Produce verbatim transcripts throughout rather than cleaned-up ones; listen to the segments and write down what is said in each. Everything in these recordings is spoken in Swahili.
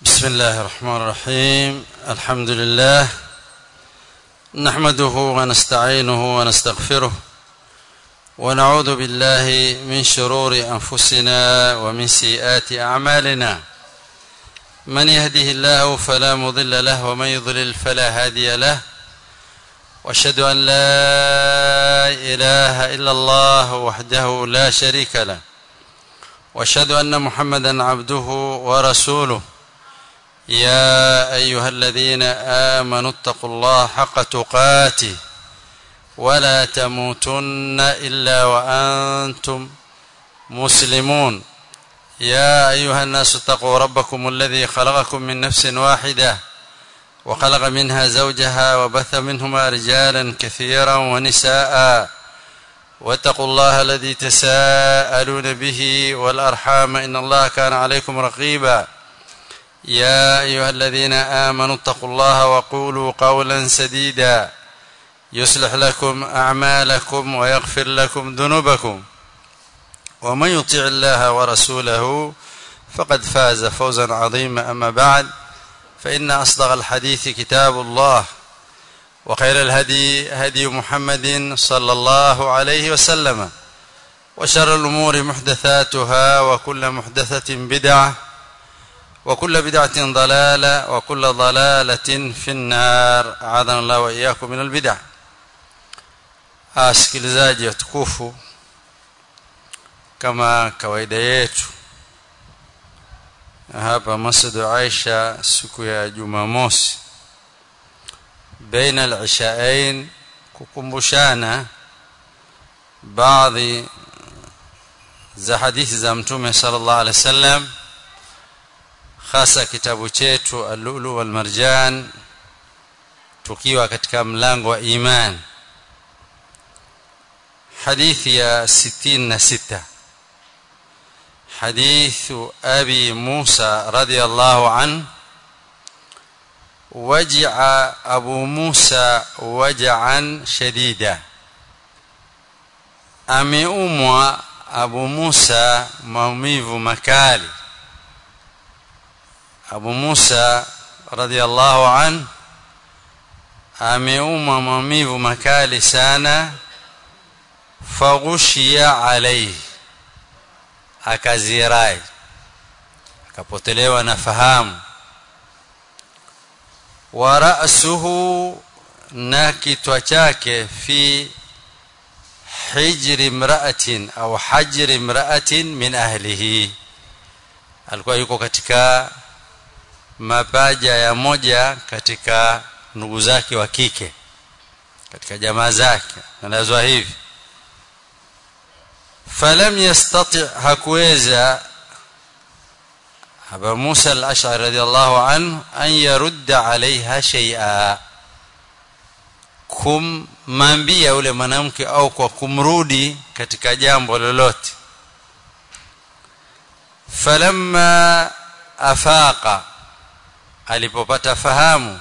بسم الله الرحمن الرحيم. الحمد لله نحمده ونستعينه ونستغفره ونعوذ بالله من شرور أنفسنا ومن سيئات أعمالنا. من يهده الله فلا مضل له ومن يضلل فلا هادي له، واشهد أن لا إله إلا الله وحده لا شريك له، واشهد أن محمدا عبده ورسوله. يا أيها الذين آمنوا اتقوا الله حق تقاته ولا تموتن إلا وأنتم مسلمون. يا أيها الناس اتقوا ربكم الذي خلقكم من نفس واحدة وخلق منها زوجها وبث منهما رجالا كثيرا ونساء، واتقوا الله الذي تساءلون به والأرحام إن الله كان عليكم رقيبا. يا أيها الذين آمنوا اتقوا الله وقولوا قولا سديدا يصلح لكم أعمالكم ويغفر لكم ذنوبكم، ومن يطع الله ورسوله فقد فاز فوزا عظيما. أما بعد، فإن أصدق الحديث كتاب الله، وخير الهدي هدي محمد صلى الله عليه وسلم، وشر الأمور محدثاتها، وكل محدثة بدعة، وكل بدعة ضلالة، وكل ضلالة في النار. أعاذنا الله وإياكم من البدع. Asikilizaji watukufu, kama kawaida yetu hapa Masjid Aisha siku ya Jumamosi baina al-ishaain, kukumbushana baadhi za hadithi za Mtume sallallahu alaihi wasallam, hasa kitabu chetu Al-Lu'lu' wal-Marjan, tukiwa katika mlango wa iman. Hadithi ya sitini na sita, hadithu Abi Musa radiyallahu an. Waja'a Abu Musa waja'an shadida, ameumwa Abu Musa maumivu makali. Abu Musa radiyallahu an ameumwa maumivu makali sana. Faghushiya alayhi, akazirai, akapotelewa na fahamu. Wa ra'suhu, na kichwa chake, fi hijri imra'atin au hajri imra'atin min ahlihi, alikuwa yuko katika mapaja ya moja katika ndugu zake wa kike, katika jamaa zake. Nalazwa hivi, falam yastati', hakuweza Abu Musa al-Ash'ari radiyallahu anhu an yarudda alaiha shay'a, kummambia ule mwanamke au kwa kumrudi katika jambo lolote. Falamma afaqa, alipopata fahamu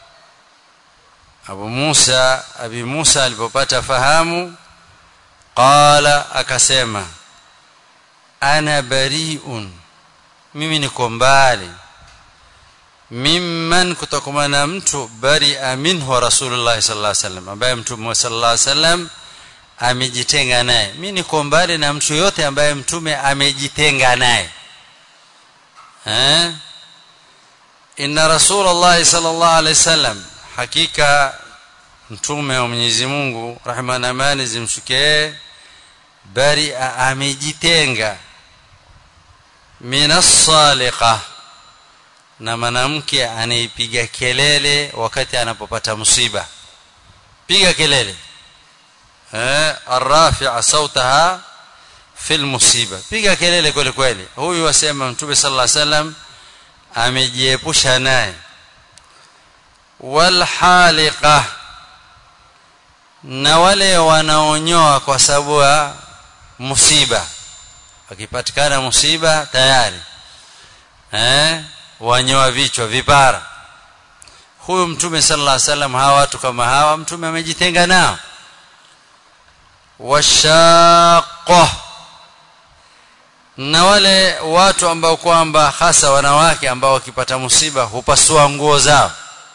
Abu Musa Abi Musa alipopata fahamu, qala, akasema, ana bari'un, mimi niko mbali, mimman, kutokumana mtu, bari'a minhu Rasulullah sallallahu alaihi wasallam, ambaye Mtume sallallahu alaihi wasallam amejitenga naye. Mimi niko mbali na mtu yote ambaye Mtume amejitenga naye. Eh, inna Rasulullah sallallahu alaihi wasallam, hakika Mtume wa Mwenyezi Mungu, rehema na amani zimshukie, bari amejitenga, minas saliqa, na mwanamke anaipiga kelele wakati anapopata msiba. Piga kelele, eh, arrafi'a sautaha fil musiba, piga kelele kweli kweli. Huyu wasema Mtume sallallahu alaihi wasallam amejiepusha naye. Wal haliqa, na wale wanaonyoa kwa sababu ya musiba, wakipatikana musiba tayari eh wanyoa vichwa, vipara. Huyu Mtume sallallahu alaihi wasallam, hawa watu kama hawa Mtume amejitenga nao. Washaqqa, na wale watu ambao kwamba hasa wanawake ambao wakipata musiba hupasua nguo zao,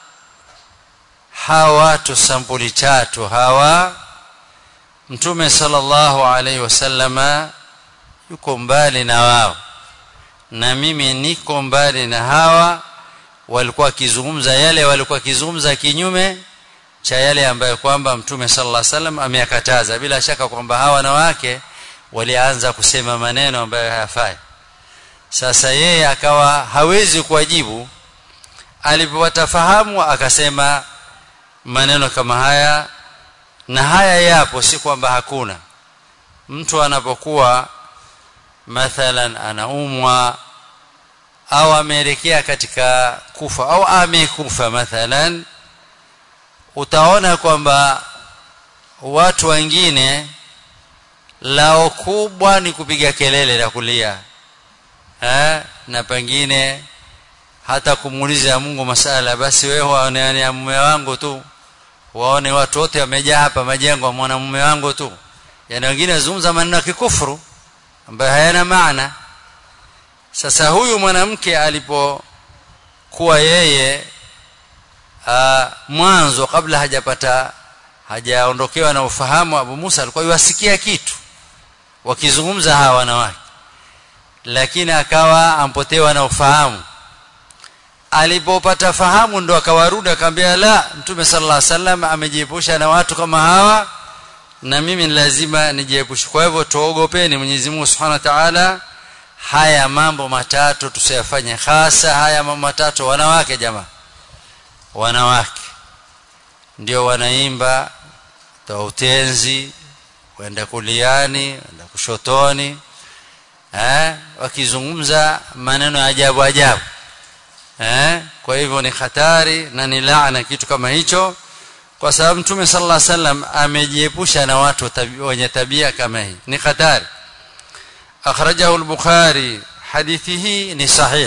hawa watu sampuli tatu hawa Mtume sallallahu alaihi wasallama yuko mbali na wao, na mimi niko mbali na hawa. Walikuwa kizungumza yale walikuwa kizungumza kinyume cha yale ambayo kwamba Mtume sallallahu alaihi wasallam ameyakataza. Bila shaka kwamba hawa wanawake walianza kusema maneno ambayo hayafai. Sasa yeye akawa hawezi kuwajibu. Alipowatafahamu akasema maneno kama haya, na haya yapo, si kwamba hakuna. Mtu anapokuwa mathalan anaumwa au ameelekea katika kufa au amekufa mathalan, utaona kwamba watu wengine lao kubwa ni kupiga kelele na kulia, eh, na pengine hata kumuuliza Mungu masala, basi wewe waone mume wangu tu, waone watu wote wamejaa hapa majengo ya mwanamume wangu tu. Yaani wengine wazungumza maneno ya kikufuru ambayo hayana maana. Sasa huyu mwanamke alipokuwa yeye uh, mwanzo kabla hajapata hajaondokewa na ufahamu, Abu Musa alikuwa yasikia kitu wakizungumza hawa wanawake, lakini akawa ampotewa na ufahamu. Alipopata fahamu ndo akawarudi akamwambia, la, Mtume sallallahu alaihi wasallam amejiepusha na watu kama hawa, na mimi ni lazima nijiepushe. Kwa hivyo tuogopeni Mwenyezi Mungu Subhanahu wa Ta'ala. Haya mambo matatu tusiyafanye, hasa haya mambo matatu. Wanawake jamaa, wanawake ndio wanaimba tautenzi, wenda kuliani, wenda kushotoni, eh, wakizungumza maneno ya ajabu ajabu, eh. Kwa hivyo ni hatari na ni laana kitu kama hicho, kwa sababu Mtume sallallahu alaihi wasallam amejiepusha na watu wenye tabia kama hii, ni hatari. Akhrajahu al-Bukhari, hadithi hii ni sahih,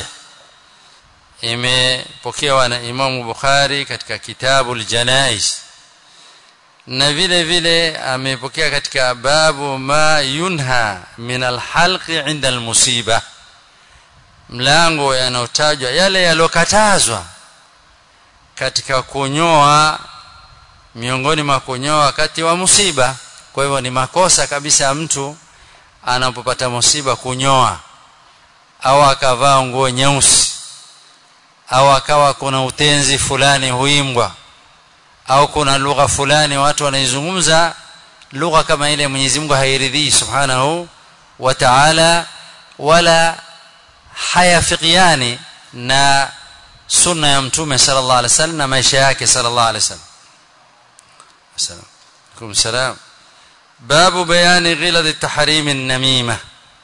imepokewa na Imam Bukhari katika kitabu al-Janaiz, na vile vile amepokea katika babu ma yunha min al-halqi inda al-musiba, mlango yanotajwa yale yalokatazwa katika kunyoa, miongoni mwa kunyoa wakati wa musiba. Kwa hivyo ni makosa kabisa mtu anapopata musiba kunyoa, au akavaa nguo nyeusi, au akawa kuna utenzi fulani huimbwa, au kuna lugha fulani watu wanaizungumza, lugha kama ile Mwenyezi Mungu hairidhii Subhanahu wa Ta'ala, wala hayafikiani na sunna ya Mtume sallallahu alaihi wasallam na maisha yake sallallahu alaihi wasallam. Assalamu alaykum. Salam. Babu bayani ghilad at-tahrim an-namima,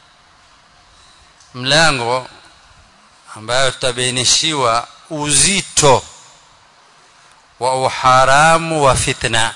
mlango ambayo tutabainishiwa uzito wa uharamu wa fitna.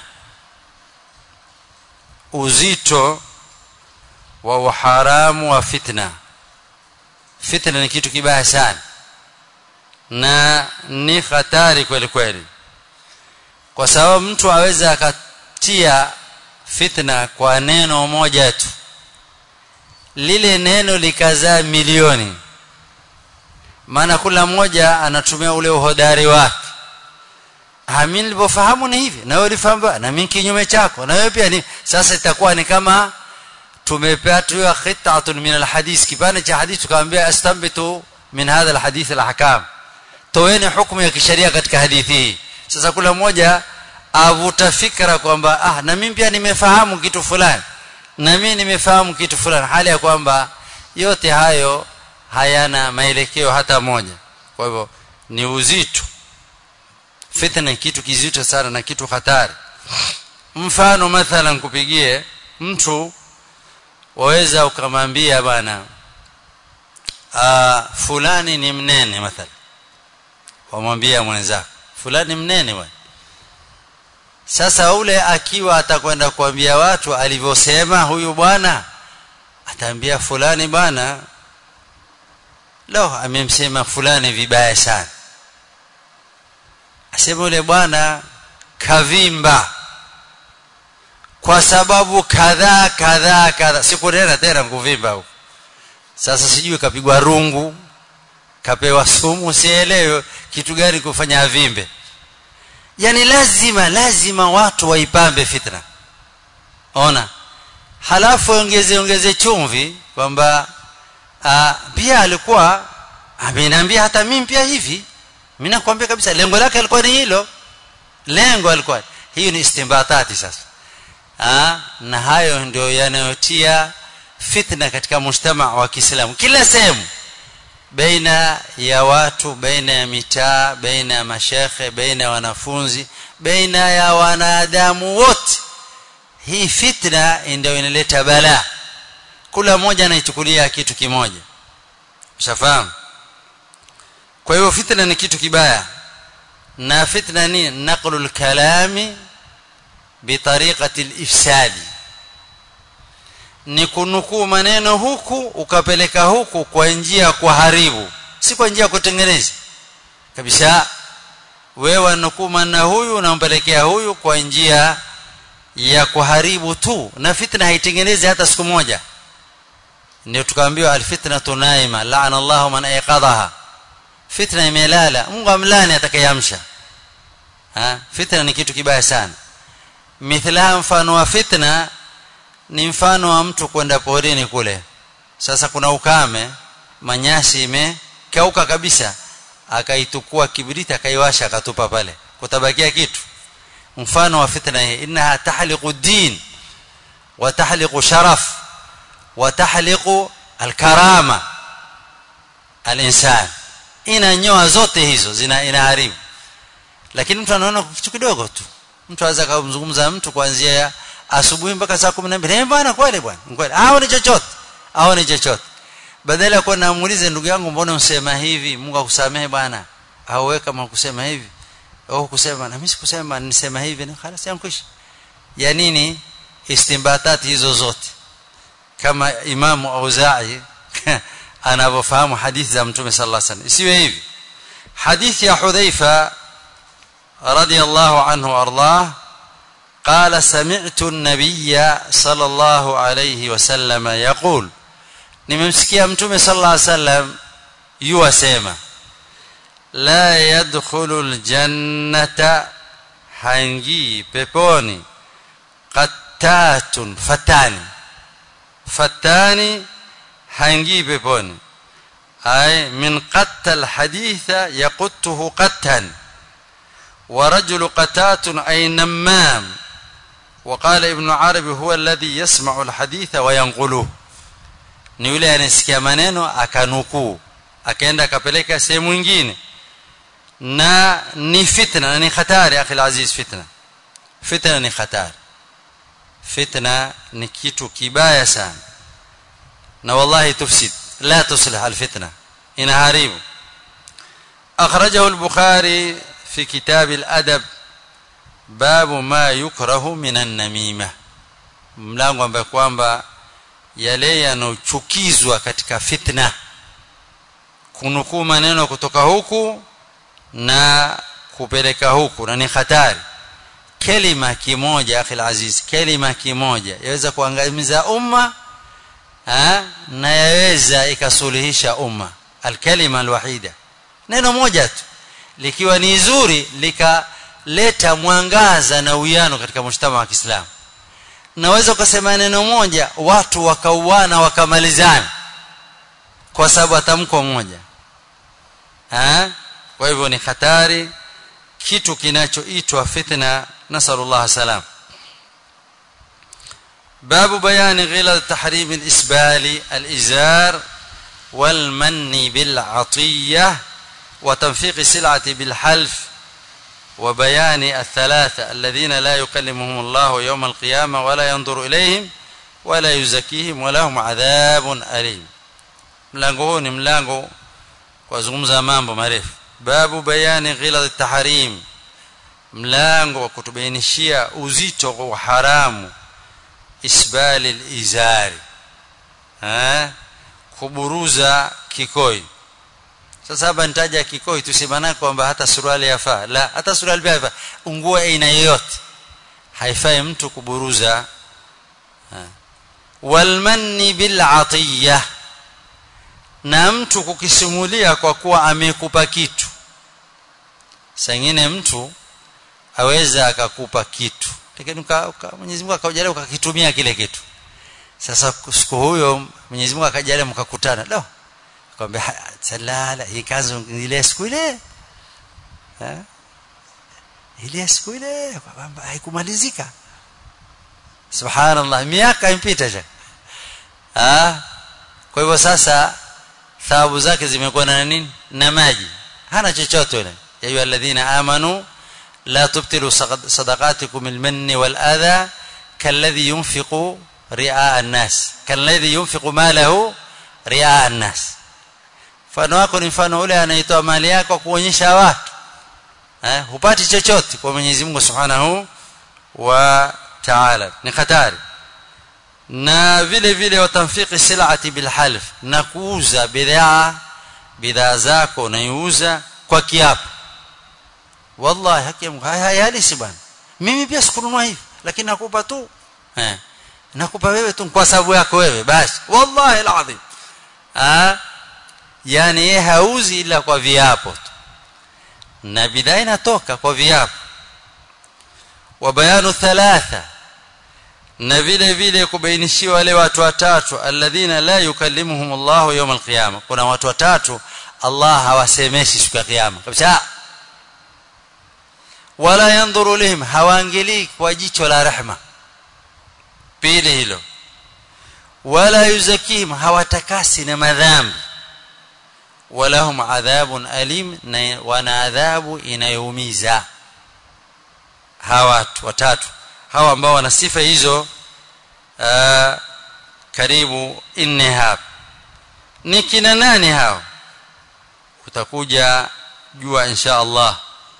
Uzito wa uharamu wa fitna. Fitna ni kitu kibaya sana na ni hatari kweli kweli, kwa sababu mtu aweza akatia fitna kwa neno moja tu, lile neno likazaa milioni. Maana kila mmoja anatumia ule uhodari wake. Mimi nilipofahamu ni hivi, na wewe ulifahamu, na mimi kinyume chako, na wewe pia ni. Sasa itakuwa ni kama tumepata khit'atun min alhadith, kipande cha hadithi tukamwambia astambitu min hadha alhadith alahkam, toeni hukumu ya kisheria katika hadithi hii. Sasa kila mmoja avuta fikra kwamba ah, na mimi pia nimefahamu kitu fulani, na mimi nimefahamu kitu fulani, hali ya kwamba yote hayo hayana maelekeo hata moja. Kwa hivyo ni uzito. Fitna kitu kizito sana na kitu hatari. Mfano mathalan kupigie mtu, waweza ukamwambia bana ah, fulani ni mnene mathalan, wamwambia mwenzako fulani mnene bwana. Sasa ule akiwa atakwenda kuambia watu alivyosema huyu bwana, ataambia fulani bwana leo amemsema fulani vibaya sana, asema ule bwana kavimba kwa sababu kadhaa kadhaa kadhaa. Sikunena tena kuvimba huko, Sasa sijui kapigwa rungu, kapewa sumu, sielewi kitu gani kufanya avimbe. Yani lazima lazima watu waipambe fitna. Ona. Halafu ongeze ongeze chumvi kwamba pia alikuwa ameniambia hata mimi pia hivi. Mimi nakwambia kabisa lengo lake alikuwa ni hilo. Lengo alikuwa. Hiyo ni istimbatati sasa. Ah, na hayo ndio yanayotia fitna katika mujtama wa Kiislamu kila sehemu, baina ya watu, baina ya mitaa, baina ya mashekhe, baina ya wanafunzi, baina ya wanadamu wote. Hii fitna ndio inaleta balaa. Kila mmoja anaichukulia kitu kimoja. Ushafahamu? Kwa hiyo fitna ni kitu kibaya. Na fitna ni naqlul kalami bitariqati al-ifsadi, ni kunukuu maneno huku ukapeleka huku kwa njia ya kuharibu, si kwa njia ya kutengeneza kabisa. Wewe unukuu maneno huyu unampelekea huyu kwa njia ya kuharibu tu, na fitna haitengenezi hata siku moja. Ndio tukaambiwa alfitnatu naima la'ana Allahu man ayqadhaha. Fitna imelala, Mungu amlani atakayamsha. Ha, fitna ni kitu kibaya sana. Mithla mfano wa fitna ni mfano wa mtu kwenda porini kule. Sasa kuna ukame, manyasi imekauka kabisa, akaitukua kibriti akaiwasha akatupa pale, kutabakia kitu. Mfano wa fitna hii, innaha tahliqu din wa tahliqu sharaf wa tahliqu alkarama alinsan. Inanyoa zote hizo, zina inaharibu. Lakini mtu anaona kitu kidogo tu. Mtu anaweza kumzungumza mtu kuanzia asubuhi mpaka saa kumi na mbili. Eh bwana kweli bwana. Kweli. Hao ni chochote. Hao ni chochote. Badala ya kuwa namuulize ndugu yangu mbona unasema hivi? Mungu akusamehe bwana. Au wewe kama kusema hivi. Au kusema na mimi sikusema nisema hivi ni خلاص yankwisha. Ya nini istimbatati hizo zote? Kama Imam Auza'i anavyofahamu hadithi za Mtume sallallahu alaihi wasallam. Isiwe hivi. Hadithi ya Hudhaifa رضي الله عنه وارضاه قال سمعت النبي صلى الله عليه وسلم يقول, nimemsikia Mtume sallallahu alaihi wasallam yuasema, la yadkhulul jannata, haingii peponi, qattatun, fatani. Fatani haingii peponi, ay min qattal haditha yaquttuhu qattan, ورجل قتات أي نمام. وقال ابن عربي هو الذي يسمع الحديث وينقله, ni yule anasikia maneno akanukuu akaenda akapeleka sehemu nyingine. Na ni fitna, ni hatari akhi aziz. Fitna fitna ni hatari. Fitna ni kitu kibaya sana, na wallahi tufsid la tuslih alfitna, inaharibu. أخرجه البخاري في كتاب الأدب باب ما يكره من النميمة, mlango ambao kwamba yale yanochukizwa katika fitna, kunukuu maneno kutoka huku na kupeleka huku, na ni hatari. Kalima kimoja akhi aziz, kalima kimoja yaweza kuangamiza umma ha, na yaweza ikasuluhisha umma. Alkalima alwahida, neno moja tu likiwa ni zuri likaleta mwangaza na uwiano katika mshtama wa Kiislamu. Naweza kusema neno moja watu wakauana wakamalizana kwa sababu tamko moja. Ha? Kwa hivyo ni hatari kitu kinachoitwa fitna, nasallallahu salam. Babu bayani ghilal tahrim al-isbali al-izar wal manni bil atiyah وتنفيق السلعة بالحلف وبيان الثلاثة الذين لا يكلمهم الله يوم القيامة ولا ينظر إليهم ولا يزكيهم ولهم عذاب أليم. mlango huu ni mlango kwa zungumza mambo marefu. Babu bayani ghilad at-tahrim, mlango wa kutubainishia uzito wa haramu isbali al-izari, eh, kuburuza kikoi. Sasa hapa nitaja kikoi, tusimana kwamba hata suruali yafaa. La, hata suruali pia yafaa. Nguo aina yoyote haifai mtu kuburuza. Wal manni bil atiyah, na mtu kukisimulia kwa kuwa amekupa kitu. Sangine mtu aweza akakupa kitu, lakini Mwenyezi Mungu akajalia ukakitumia kile kitu. Sasa siku huyo Mwenyezi Mungu akajalia mkakutana, lo, akamwambia salala, hii kanzu ile siku ile eh ile siku ile haikumalizika. Subhanallah, miaka impita je. Ah, kwa hivyo sasa thawabu zake zimekuwa na nini? Na maji, hana chochote yule. Ya ayu alladhina amanu la tubtilu sadaqatikum almanni waladha kalladhi yunfiqu ri'a an-nas kalladhi yunfiqu malahu ri'a an-nas. Mfano wako ni mfano ule anaitoa mali yako kuonyesha watu, eh, hupati chochote kwa Mwenyezi Mungu Subhanahu wa Ta'ala. Ni hatari. Na vile vile watamfiki silati bilhalf, na kuuza bidhaa bidhaa zako unaiuza kwa kiapo. Wallahi hakimu hayalisi bwana, mimi pia sikununua hivi lakini nakupa tu, eh nakupa wewe tu kwa sababu yako wewe basi. Wallahi alazim, ah yani yeye hauzi ila kwa viapo tu, na bidhaa inatoka kwa viapo. Wa bayanu thalatha, na vile vile kubainishiwa wale watu watatu alladhina la yukallimuhum Allahu yawm al-qiyamah. Kuna watu watatu Allah hawasemeshi siku ya kiyama kabisa. Wala yanzuru lihim, hawaangalii kwa jicho la rehema. Pili hilo. Wala yuzakihim, hawatakasi na madhambi. Walahum adhabun alim, na wana adhabu inayoumiza. Hawa watu watatu hawa ambao wana sifa hizo uh, karibu nne hapa. Ni kina nani hao? Utakuja jua insha Allah.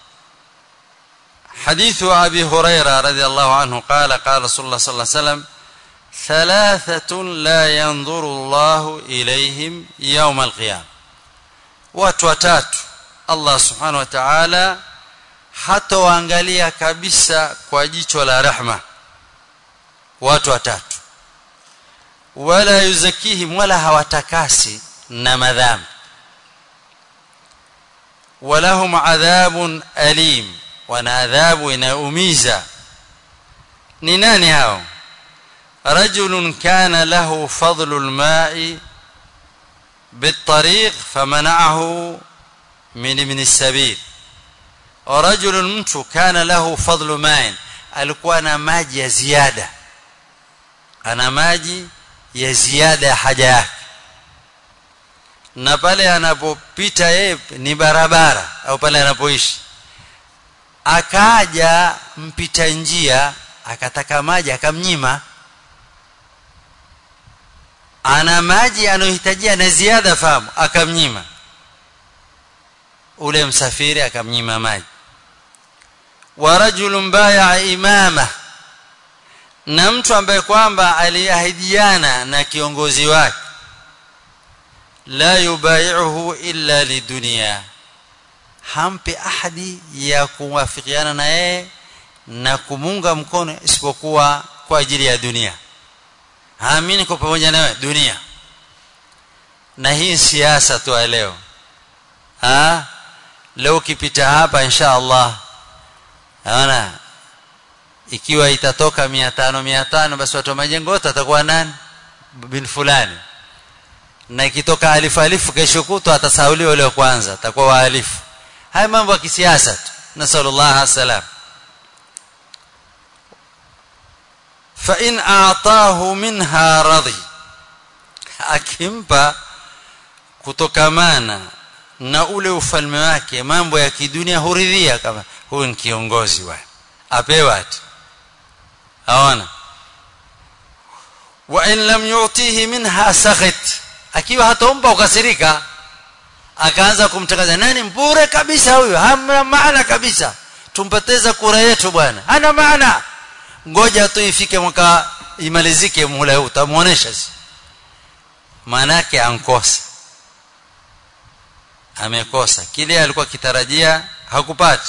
حديث أبي هريرة رضي الله عنه قال قال رسول الله صلى الله عليه وسلم ثلاثة لا ينظر الله إليهم يوم القيامة. watu watatu Allah subhanahu wa ta'ala hatawaangalia kabisa kwa jicho la rahma. Watu watatu. Wala yuzakihim, wala hawatakasi na madhambi. Walahum adhabun alim, wana adhabu inaumiza. Ni nani hao? Rajulun kana lahu fadlul ma'i بالطريق فمنعه من ابن السبيل. ورجل mtu kana lahu fadlu ma'in, alikuwa na maji ya ziada, ana maji ya ziada ya haja yake, na pale anapopita yeye ni barabara au pale anapoishi, akaja mpita njia akataka maji akamnyima. Ana maji anohitajia na ziada fahamu, akamnyima. Ule msafiri akamnyima maji. Wa rajulun bai'a imama, na mtu ambaye kwamba aliahidiana na kiongozi wake, la yubai'uhu illa lidunya, hampi ahadi ya kuwafikiana na yeye na kumunga mkono isipokuwa kwa ajili ya dunia. Haamini kwa pamoja nawe dunia. Na hii siasa tu leo. Ah, leo kipita hapa insha Allah, naona ikiwa itatoka mia tano mia tano basi watu wa majengo wote atakuwa nani? Bin fulani. Na ikitoka alifu alifu kesho kutwa atasauliwa yule wa kwanza, atakuwa wa alifu. Haya mambo ya kisiasa tu. Nasallallahu alaihi wasallam. Fa in a'tahu minha radhi, akimpa kutokamana na ule ufalme wake mambo ya kidunia huridhia, kama huyu ni kiongozi wa apewa tu, aona. Wa in lam yu'tihi minha sakhit, akiwa hatompa ukasirika, akaanza kumtangaza nani mbure kabisa huyu, hamna maana kabisa, tumpoteza kura yetu bwana, hana maana, ngoja tu ifike mwaka imalizike muhula huu utamuonesha. Maana yake ankosa, amekosa kile alikuwa kitarajia, hakupata.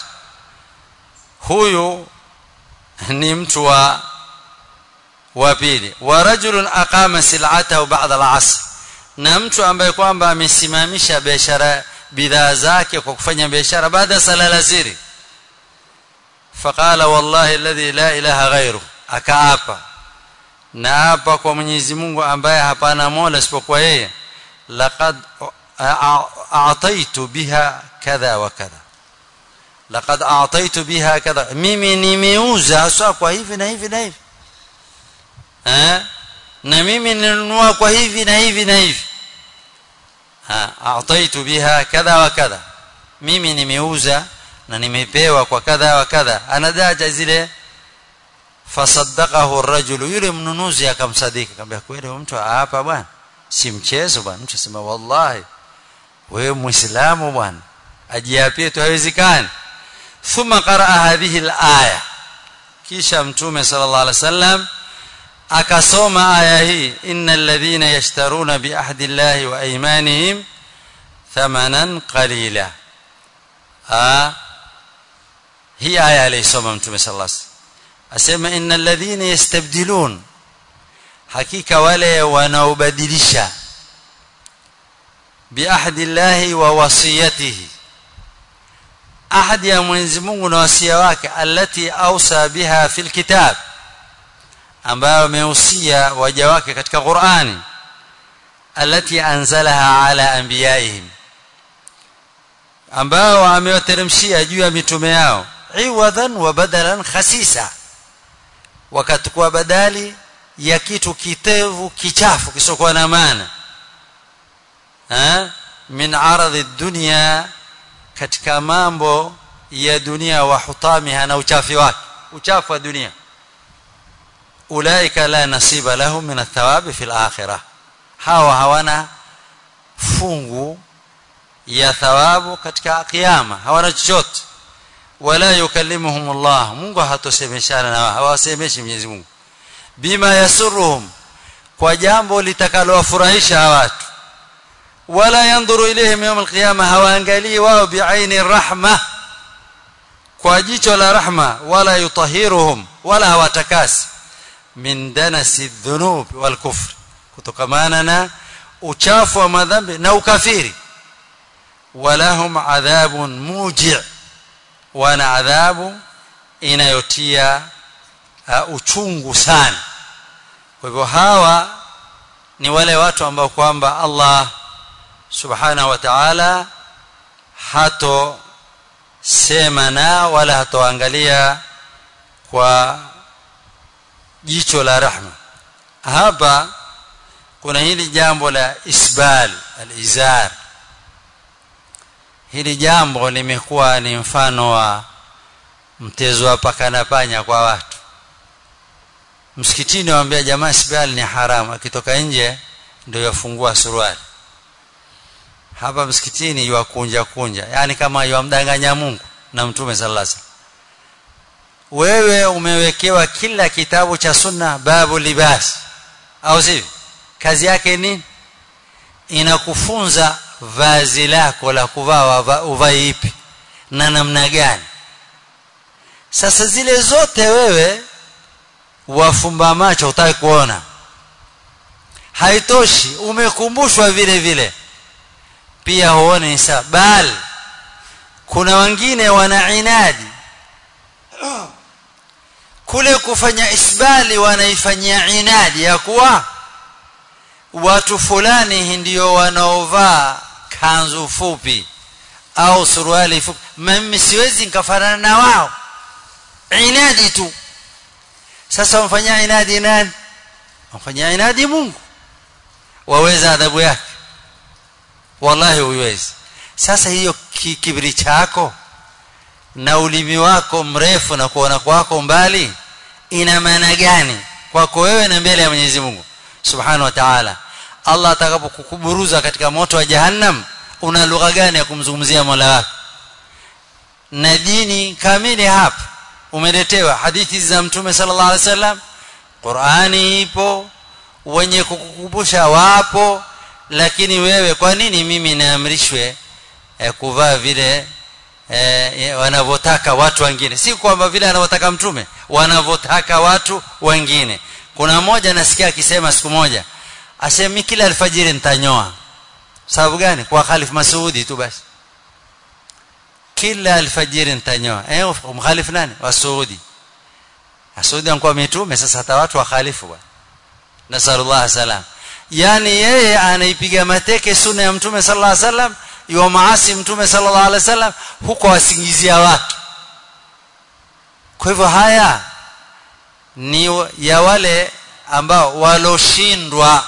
Huyu ni mtu wa wa pili. Wa rajulun aqama sil'atahu ba'da al-'asr, na mtu ambaye kwamba amesimamisha biashara bidhaa zake kwa kufanya biashara baada ya sala alasiri, faqala wallahi alladhi la ilaha ghayru, akaapa na hapa kwa Mwenyezi Mungu ambaye hapana mola isipokuwa yeye, laqad a'taitu biha kadha wa kadha, laqad a'taitu biha kadha, mimi nimeuza hasa kwa hivi na hivi na hivi, eh na mimi ninunua kwa hivi na hivi na hivi, ha a'taitu biha kadha wa kadha, mimi nimeuza na nimepewa kwa kadha wa kadha, anadaja zile. Fasaddaqahu ar-rajul, yule mnunuzi akamsadiki, akamwambia kweli mtu hapa bwana si mchezo bwana. Mtu sema wallahi wewe muislamu bwana, ajiapie tu haiwezekani. Thumma qaraa hadhihi al-aya, kisha mtume sallallahu alaihi wasallam akasoma aya hii, innal ladhina yashtaruna bi ahdi llahi wa aymanihim thamanan qalila. ah hii aya alisoma mtume sallallahu alaihi wasallam, asema innal ladhina yastabdilun, hakika wale wanaobadilisha bi ahdi llahi wa wasiyatihi, ahadi ya Mwenyezi Mungu na wasia wake, allati ausa biha fil kitab, ambayo ameusia waja wake katika Qur'ani, allati anzalaha ala anbiyaihim, ambao amewateremshia juu ya mitume yao, iwadhan wa badalan khasisa, wakatakuwa badali ya kitu kitevu kichafu kisokuwa na maana, eh min aradhi dunya, katika mambo ya dunia, wa hutamiha, na uchafi wake, uchafu wa dunia. Ulaika la nasiba lahum min athawabi fil akhirah, hawa hawana fungu ya thawabu katika kiyama, hawana chochote. Wala yukallimuhum Allah, Mungu hatosemeshana na hawasemeshi Mwenyezi Mungu, bima yasurruhum, kwa jambo litakalowafurahisha watu. Wala yanzuru ilayhim yawm alqiyama, hawaangalii wao bi'aini rahma, kwa jicho la rahma. Wala yutahiruhum, wala hawatakasi min danasi dhunub wal kufr, kutokamana na uchafu wa madhambi na ukafiri. Walahum adhabun muji', wana adhabu inayotia uh, uchungu sana. Kwa hivyo hawa ni wale watu ambao kwamba Allah subhanahu wa ta'ala hato sema na wala hatoangalia kwa jicho la rahma. Hapa kuna hili jambo la isbal al-izar. Hili jambo limekuwa ni mfano wa mtezo wa paka na panya kwa watu. Msikitini waambia jamaa isbal ni haramu, akitoka nje ndio yafungua suruali. Hapa msikitini yuakunja kunja, yani kama yuamdanganya Mungu na Mtume sallallahu alaihi wasallam. Wewe umewekewa kila kitabu cha sunna babu libas, au sivyo? Kazi yake nini? Inakufunza vazi lako la kuvaa uvae ipi na namna gani. Sasa zile zote wewe wafumba macho utaki kuona, haitoshi, umekumbushwa vile vile pia huone ni sawa. Bali kuna wengine wana inadi kule kufanya isbali, wanaifanyia inadi ya kuwa watu fulani ndio wanaovaa kanzu fupi au suruali fupi, mimi siwezi nikafanana na wao. Inadi tu. Sasa wamfanyia inadi nani? Wamfanyia inadi Mungu. Waweza adhabu yake? Wallahi huwezi. Sasa hiyo kiburi chako na ulimi wako mrefu na kuona kwako mbali ina maana gani kwako wewe na mbele ya Mwenyezi Mungu Subhanahu wa Ta'ala? Allah atakapokukuburuza katika moto wa Jahannam, una lugha gani ya kumzungumzia Mola wako? Na dini kamili hapa umeletewa hadithi za Mtume sallallahu alaihi wasallam, Qur'ani ipo, wenye kukukumbusha wapo, lakini wewe kwa nini mimi naamrishwe eh, kuvaa vile eh, wanavyotaka watu wengine? Si kwamba vile anavyotaka Mtume, wanavyotaka watu wengine. Kuna mmoja nasikia akisema siku moja, asemi kila alfajiri nitanyoa. Sababu gani? Kwa Khalif Masudi tu basi. Kila alfajiri nitanyoa. Eh, mkhalifu nani? Wa Saudi. Saudi anakuwa mitume, sasa hata watu wa khalifu bwana. Nasallallahu salam. Yani yeye anaipiga mateke sunna ya Mtume sallallahu alaihi wasallam, yu maasi Mtume sallallahu alaihi wasallam, huko wasingizia watu. Kwa hivyo haya ni ya wale ambao waloshindwa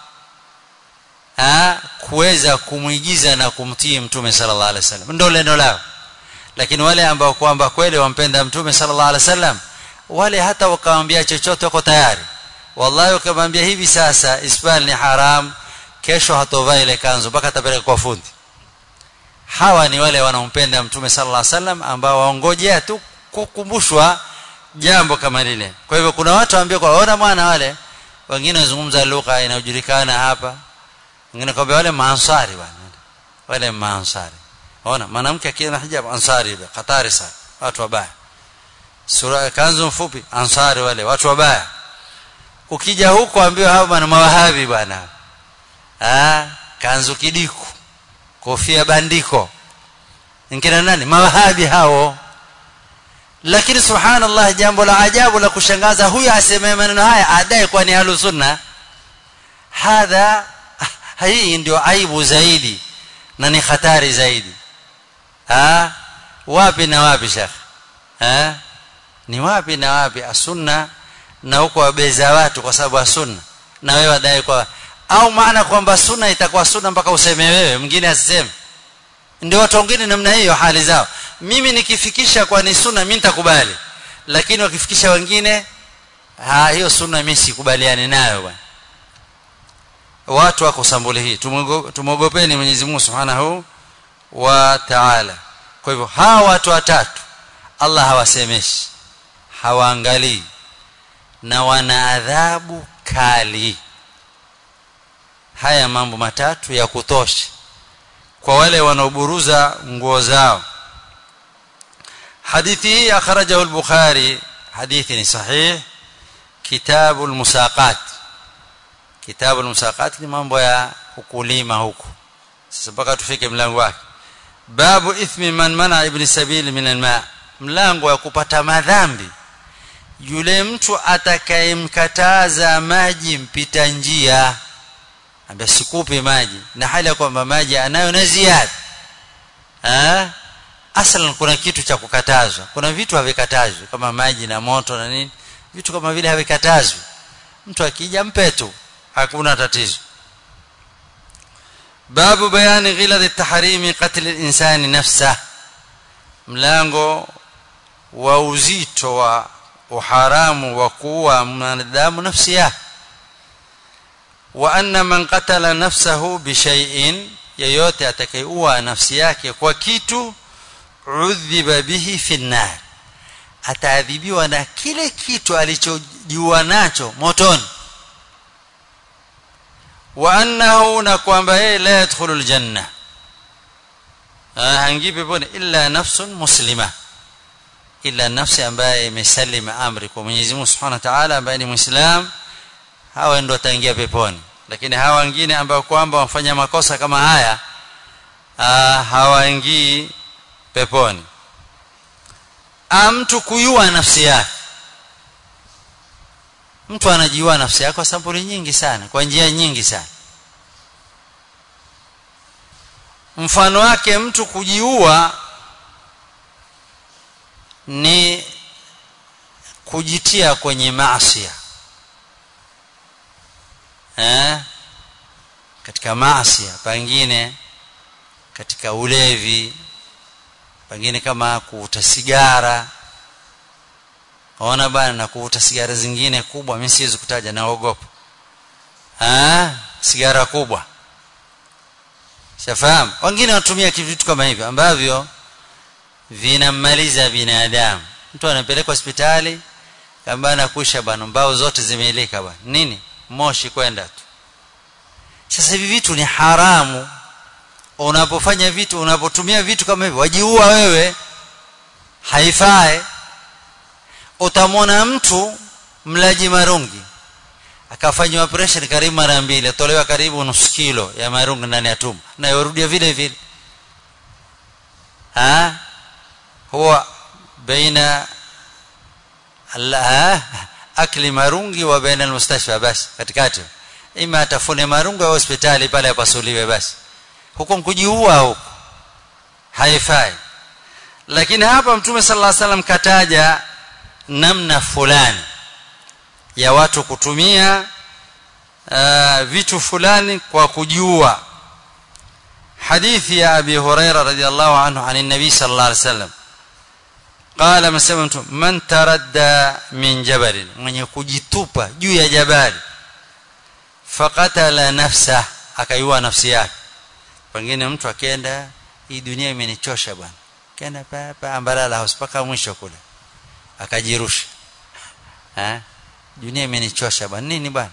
ah kuweza kumuigiza na kumtii Mtume sallallahu alaihi wasallam, ndio neno lao. Lakini wale ambao kwamba kweli wampenda Mtume sallallahu alaihi wasallam, wale hata wakaambia chochote wako tayari. Wallahi ukamwambia hivi sasa isbal ni haram, kesho hatovaa ile kanzu mpaka atapeleka kwa fundi. Hawa ni wale wanaompenda Mtume sallallahu alaihi wasallam, ambao waongojea tu kukumbushwa jambo kama lile. Kwa hivyo kuna watu ambao kwa ona bwana, wale wengine wazungumza lugha inayojulikana hapa, wengine kwamba wale maansari bwana, wale maansari. Ona mwanamke akiwa hijab ansari ile hatari sana, watu wabaya. Sura kanzu mfupi ansari, wale watu wabaya. Ukija huko ambiwa hao bwana mawahabi bwana, ah kanzu kidiku, kofia bandiko, ingine nani? Mawahabi hao. Lakini subhanallah, jambo la ajabu la kushangaza, huyu asema maneno haya adai kwa ni ahlus sunna. Hadha, hii ndio aibu zaidi na ni hatari zaidi. Ah wapi na wapi shekh? Ah ni wapi na wapi asunna na huko wabeza watu kwa sababu sunna, na wewe wadai kwa, au maana kwamba sunna itakuwa sunna mpaka useme wewe, mwingine asiseme. Ndio watu wengine namna hiyo hali zao. Mimi nikifikisha kwa ni sunna mimi nitakubali, lakini wakifikisha wengine, ah hiyo sunna mimi sikubaliani nayo bwana. Watu wako sambuli hii, tumogopeni Mwenyezi Mungu Subhanahu wa Ta'ala. Kwa hivyo hawa watu watatu Allah hawasemeshi, hawaangalii, na wana adhabu kali. Haya mambo matatu ya kutosha kwa wale wanaoburuza nguo zao. Hadithi hii akhrajahu al-Bukhari, hadithi ni sahih, kitabu al-musaqat. Kitabu al-musaqat ni mambo ya ukulima huko. Sasa mpaka tufike mlango wake. Babu ithmi man mana ibn sabil min al-ma, mlango wa kupata madhambi yule mtu atakayemkataza maji mpita njia, ambaye sikupi maji na hali kwamba maji anayo na ziada. Ah aslan kuna kitu cha kukatazwa, kuna vitu havikatazwi kama maji na moto na nini, vitu kama vile havikatazwi. Mtu akija mpe tu, hakuna tatizo. Babu bayani ghilad at-tahrimi qatl al-insani nafsa, mlango wa uzito wa uharamu wa kuua mwanadamu nafsi yake. Wa anna man qatala nafsahu bi shay'in, yeyote atakayeua nafsi yake kwa kitu, udhiba bihi fi an-nar, ataadhibiwa na kile kitu alichojua nacho motoni. Wa annahu, na kwamba yeye la yadkhulu al-janna, haingii peponi illa nafsun muslima, illa nafsi ambaye imesalima amri kwa Mwenyezi Mungu Subhanahu wa Ta'ala, ambaye ni Muislam, hawa ndio wataingia peponi. Lakini hawa wengine ambao kwamba wafanya makosa kama haya, hawaingii peponi. Mtu kuyua nafsi yake, mtu anajiua nafsi yake kwa sampuli nyingi sana, kwa njia nyingi sana. Mfano wake mtu kujiua ni kujitia kwenye maasi, eh katika maasi, pengine katika ulevi, pengine kama kuvuta sigara. Ona bana, na kuvuta sigara zingine kubwa, mimi siwezi kutaja, naogopa. Ah sigara kubwa, shafahamu. Wengine wanatumia vitu kama hivyo ambavyo vinamaliza binadamu. Mtu anapelekwa hospitali kama anakusha bana, mbao zote zimeeleka bana, nini moshi kwenda tu. Sasa hivi vitu ni haramu. Unapofanya vitu, unapotumia vitu kama hivyo, wajiua wewe, haifai. Utamwona mtu mlaji marungi akafanywa operation karibu mara mbili, atolewa karibu nusu kilo ya marungu ndani ya tumbo na yorudia vile vile. ha huwa baina Allah akli marungi wa baina almustashfa, basi katikati ima atafune marungu au hospitali pale apasuliwe, basi huko kujiua huko haifai. Lakini hapa Mtume sallallahu alaihi wasallam kataja namna fulani ya watu kutumia uh, vitu fulani kwa kujiua. Hadithi ya Abi Huraira radhiyallahu anhu عن النبي صلى الله عليه وسلم قال مسمى من تردى من جبل, mwenye kujitupa juu ya jabali, faqatala nafsa, akaiua nafsi yake. Pengine mtu akaenda, hii dunia imenichosha bwana, kaenda papa Ambalala house paka mwisho kule akajirusha. eh dunia imenichosha bwana, nini bwana,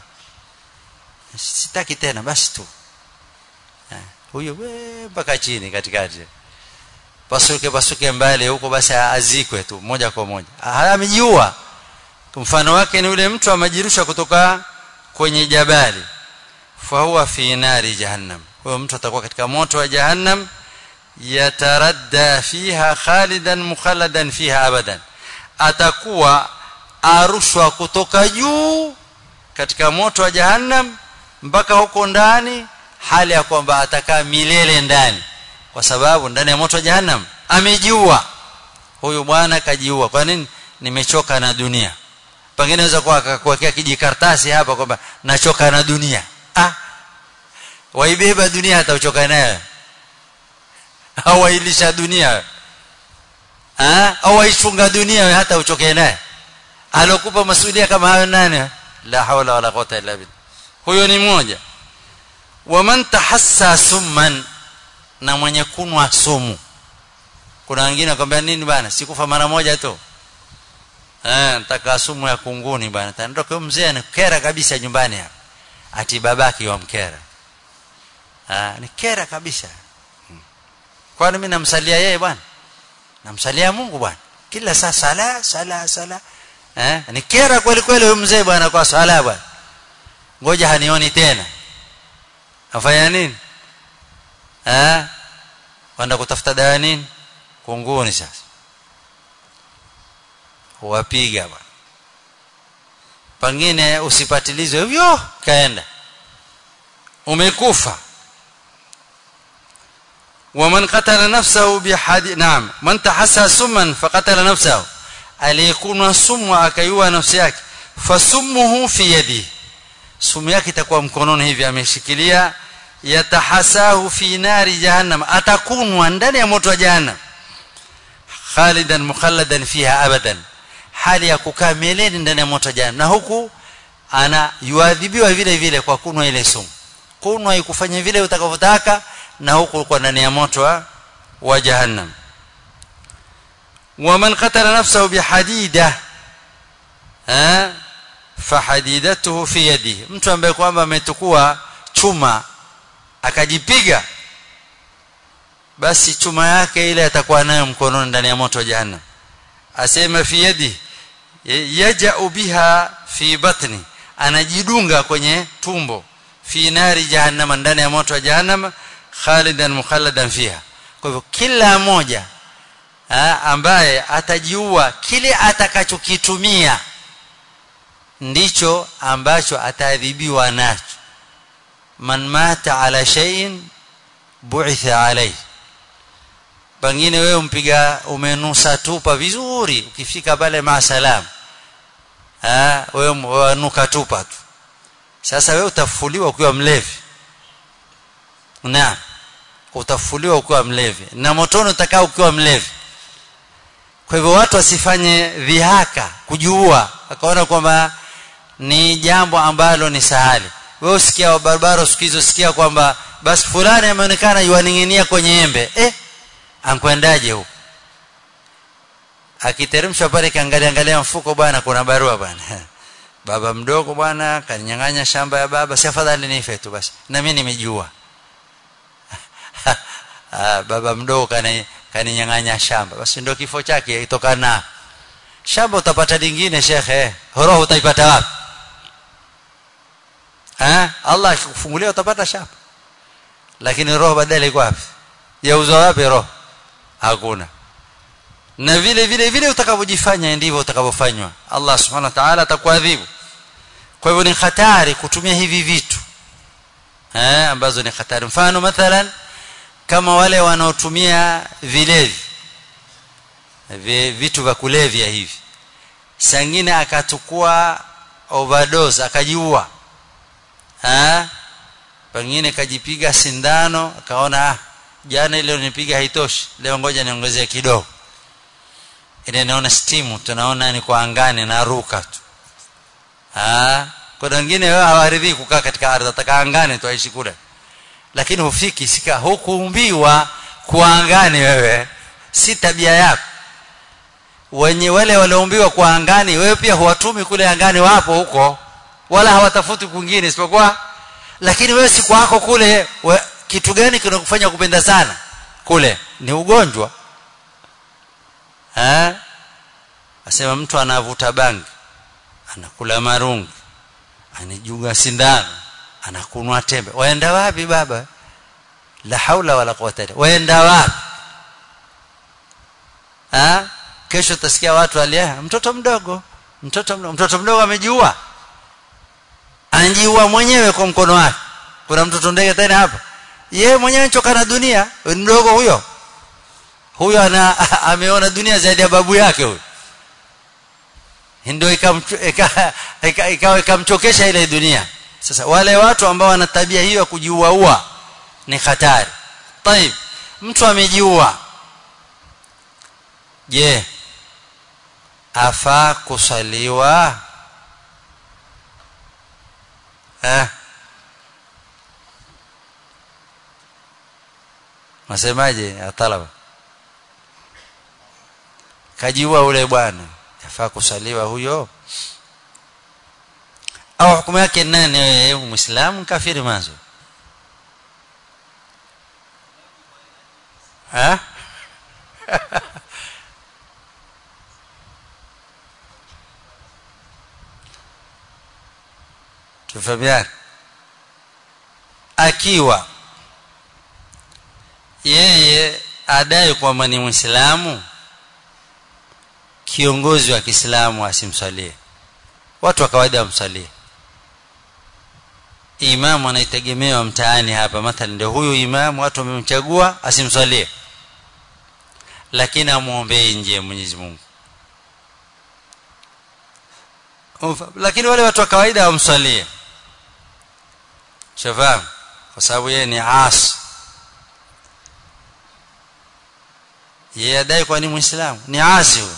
sitaki tena, basi tu eh huyo mpaka chini katikati, pasuke pasuke mbali huko, basi azikwe tu moja kwa moja, amejiua. Mfano wake ni yule mtu amejirusha kutoka kwenye jabali, fa huwa fi nari jahannam, huyo mtu atakuwa katika moto wa jahannam, yataradda fiha khalidan mukhalladan fiha abadan, atakuwa arushwa kutoka juu katika moto wa jahannam mpaka huko ndani, hali ya kwamba atakaa milele ndani, kwa sababu ndani ya moto wa jahannam amejiua. Huyu bwana kajiua. Kwa nini? Nimechoka na dunia. Pengine anaweza kuwa akakuwekea kijikartasi hapa kwamba nachoka na dunia. Ah, waibeba dunia hata uchoka nayo, au wailisha dunia, ah, au waichunga dunia hata uchoke naye. Alokupa masuhulia kama hayo nani? La hawla wala quwwata illa billah. Huyo ni mmoja. Waman tahassa summan, na mwenye kunwa sumu. Kuna wengine wakwambia nini bana, sikufa mara moja tu, eh nataka sumu ya kunguni bana, tandoka mzee anakera kabisa nyumbani hapa, ati babaki wa mkera, ah ni kera kabisa. hmm. Kwani mimi namsalia yeye bwana, namsalia Mungu bwana, kila saa sala sala sala, eh ni kera kweli kweli huyo mzee bwana, kwa sala bwana, ngoja hanioni tena, afanya nini? eh wanda kutafuta dawa nini kunguni, sasa wapiga bwana, pengine usipatilizwe hivyo, kaenda umekufa. ومن قتل نفسه بحد نعم من تحسى سما فقتل نفسه, aliyekunywa sumu akaiua nafsi yake, fasumuhu fi yadi, sumu yake itakuwa mkononi hivi ameshikilia, yatahasahu fi nari jahannam, atakunwa ndani ya moto wa jahannam, khalidan mukhalladan fiha abadan, hali ya kukaa milele ndani ya moto wa jahannam, na huku ana yuadhibiwa vile vile kwa kunwa ile sumu. Kunwa ikufanya vile utakavyotaka, na huku kwa ndani ya moto wa jahannam. ومن قتل نفسه بحديدة eh fahadidatuhu fi yadihi, mtu ambaye kwamba ametukua chuma akajipiga, basi chuma yake ile atakuwa nayo mkononi ndani ya moto wa jahannam. Asema fi yadi yaja'u biha fi batni, anajidunga kwenye tumbo, fi nari jahannam, ndani ya moto wa jahannam, khalidan mukhalladan fiha. Kwa hivyo kila mmoja Ha, ambaye atajiua, kile atakachokitumia ndicho ambacho ataadhibiwa nacho. Man mata ala shay'in bu'itha alayhi. Pengine wewe umpiga umenusa tupa vizuri, ukifika pale maasalam, ah wewe unuka tupa tu, sasa wewe utafufuliwa ukiwa mlevi, na utafufuliwa ukiwa mlevi, na motoni utakaa ukiwa mlevi. Kwa hivyo watu wasifanye dhihaka kujiua akaona kwamba ni jambo ambalo ni sahali. Wewe usikia wa barbaro sikizo sikia kwamba basi fulani ameonekana yuaning'inia kwenye embe, eh ankwendaje huko, akiteremsha pale kaangalia angalia mfuko, bwana kuna barua bwana, baba mdogo bwana kaninyang'anya shamba ya baba, si afadhali nife tu basi na mimi nimejiua. ah baba mdogo kana kaninyang'anya shamba, basi ndio kifo chake itokana. Shamba utapata lingine shekhe, roho utaipata wapi? eh Allah akikufungulia utapata shapa lakini roho badala iko wapi yauzo wapi roho hakuna na vile vile vile utakapojifanya ndivyo utakavyofanywa Allah subhanahu wa ta'ala atakuadhibu kwa hivyo ni hatari kutumia hivi vitu eh ambazo ni hatari mfano mathalan kama wale wanaotumia vilevi vitu vya kulevya hivi sangine akatukua overdose akajiua eh pengine kajipiga sindano akaona ah jana ile nipiga haitoshi leo ngoja niongezee kidogo ile naona stimu tunaona ni kwa angani na ruka tu ah kwa wengine wao hawaridhi kukaa katika ardhi ataka angani tu aishi kule lakini hufiki sika hukuumbiwa kuangani wewe si tabia yako wenye wale walioumbiwa kwa angani wewe pia huwatumi kule angani wapo huko wala hawatafuti kwingine isipokuwa lakini wewe si kwako kule we, kitu gani kinakufanya kupenda sana kule ni ugonjwa eh asema mtu anavuta bangi anakula marungu anijuga sindano anakunwa tembe waenda wapi baba la haula wala quwwata illa waenda wapi ah kesho utasikia watu alia mtoto mdogo mtoto mdogo mtoto mdogo amejiua anajiua mwenyewe kwa mkono wake kuna mtoto ndege tena hapa yeye mwenyewe anachoka na dunia mdogo huyo huyo ana ameona dunia zaidi ya babu yake huyo ndio ikawa ikamchokesha ile dunia sasa wale watu ambao wana tabia hiyo ya kujiua ni hatari طيب mtu amejiua je afaa kusaliwa eh masemaje atalaba kajiua ule bwana afaa kusaliwa huyo au hukumu yake nani wewe muislamu kafiri mazo ha tufabiana akiwa yeye adai kwamba ni muislamu kiongozi wa Kiislamu asimsalie watu wa kawaida wamsalie imamu anaitegemewa mtaani hapa mathalan ndio huyu imamu watu wamemchagua asimsalie lakini amuombee nje Mwenyezi Mungu lakini wale watu wa kawaida wamsalie shafahamu kwa sababu yeye ni asi yeye adai kwa ni muislamu ni asi huyo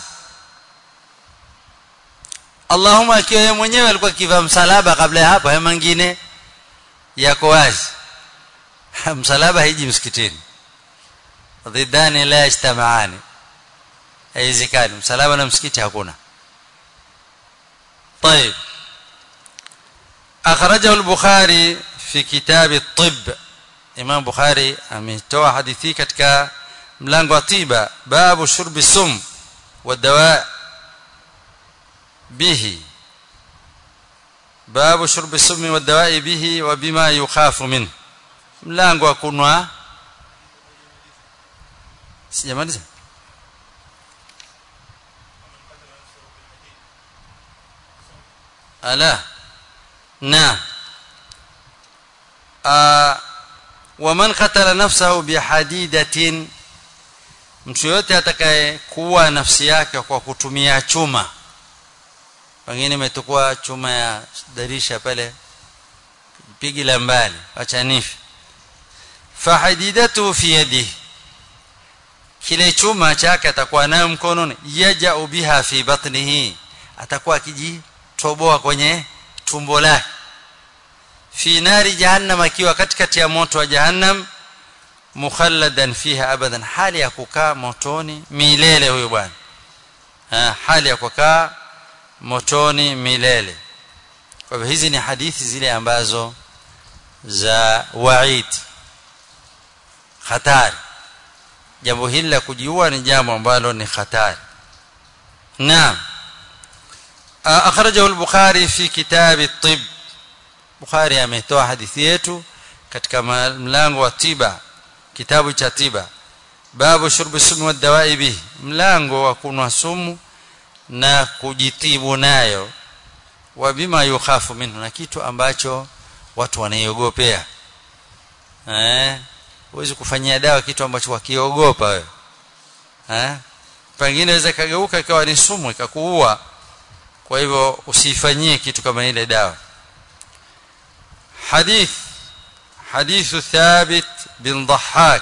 Allahumma akiwa yeye mwenyewe alikuwa kivaa msalaba kabla ya hapo haya mengine yako wazi msalaba hiji msikitini dhidani la istamaani haizikani msalaba na msikiti hakuna طيب اخرجه البخاري في كتاب الطب امام بخاري ametoa hadithi katika mlango wa tiba babu shurbi sum wa dawa به باب شرب السم والدواء به وبما يخاف منه mlango wa kunwa sijamaliza ala na a waman qatala nafsahu bihadidatin mtu yote atakaye kuua nafsi yake kwa kutumia chuma pengine imetukua chuma ya darisha pale pigi la mbali acha nifi fahadidatu fi yadihi kile chuma chake atakuwa nayo mkononi yaja'u biha fi batnihi atakuwa akijitoboa kwenye tumbo lake fi nari jahannam akiwa katikati ya moto wa jahannam mukhalladan fiha abadan hali ya kukaa motoni milele huyo bwana hali ya kukaa motoni milele kwa hivyo hizi ni hadithi zile ambazo za waid hatari jambo hili la kujiua ni jambo ambalo ni hatari naam akhrajahu al-Bukhari fi kitab at-tibb Bukhari ametoa hadithi yetu katika mlango wa tiba, kitabu cha tiba, babu shurbi sumu wa dawai bihi, mlango wa kunwa sumu na kujitibu nayo, wa bima yukhafu minhu, na kitu ambacho watu wanaiogopea. Eh, huwezi kufanyia dawa kitu ambacho wakiogopa wewe. Eh, pengine inaweza kageuka ikawa ni sumu ikakuua. Kwa hivyo usifanyie kitu kama ile dawa. Hadith hadithu Thabit bin Dhahhak,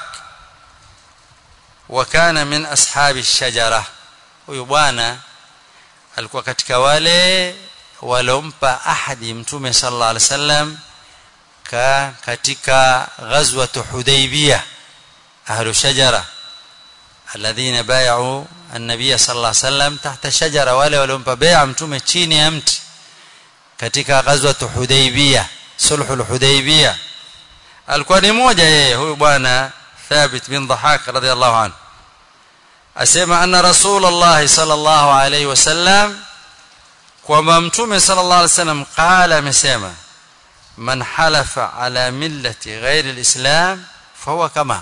wa kana min ashabi ash-shajara. Huyo bwana alikuwa katika wale walompa ahadi Mtume sallallahu alaihi wasallam ka katika ghazwat Hudaybiyah, ahlu shajara alladhina bay'u an-nabiy sallallahu alaihi wasallam tahta shajara, wale walompa bai'a Mtume chini ya mti katika ghazwat Hudaybiyah, sulhul Hudaybiyah. Alikuwa ni mmoja yeye huyu bwana Thabit bin Dhahhak radhiyallahu anhu, asema anna Rasulullah sallallahu alaihi wasallam, kwamba Mtume sallallahu alaihi wasallam qala, amesema man halafa ala millati ghairi alislam fahuwa kama.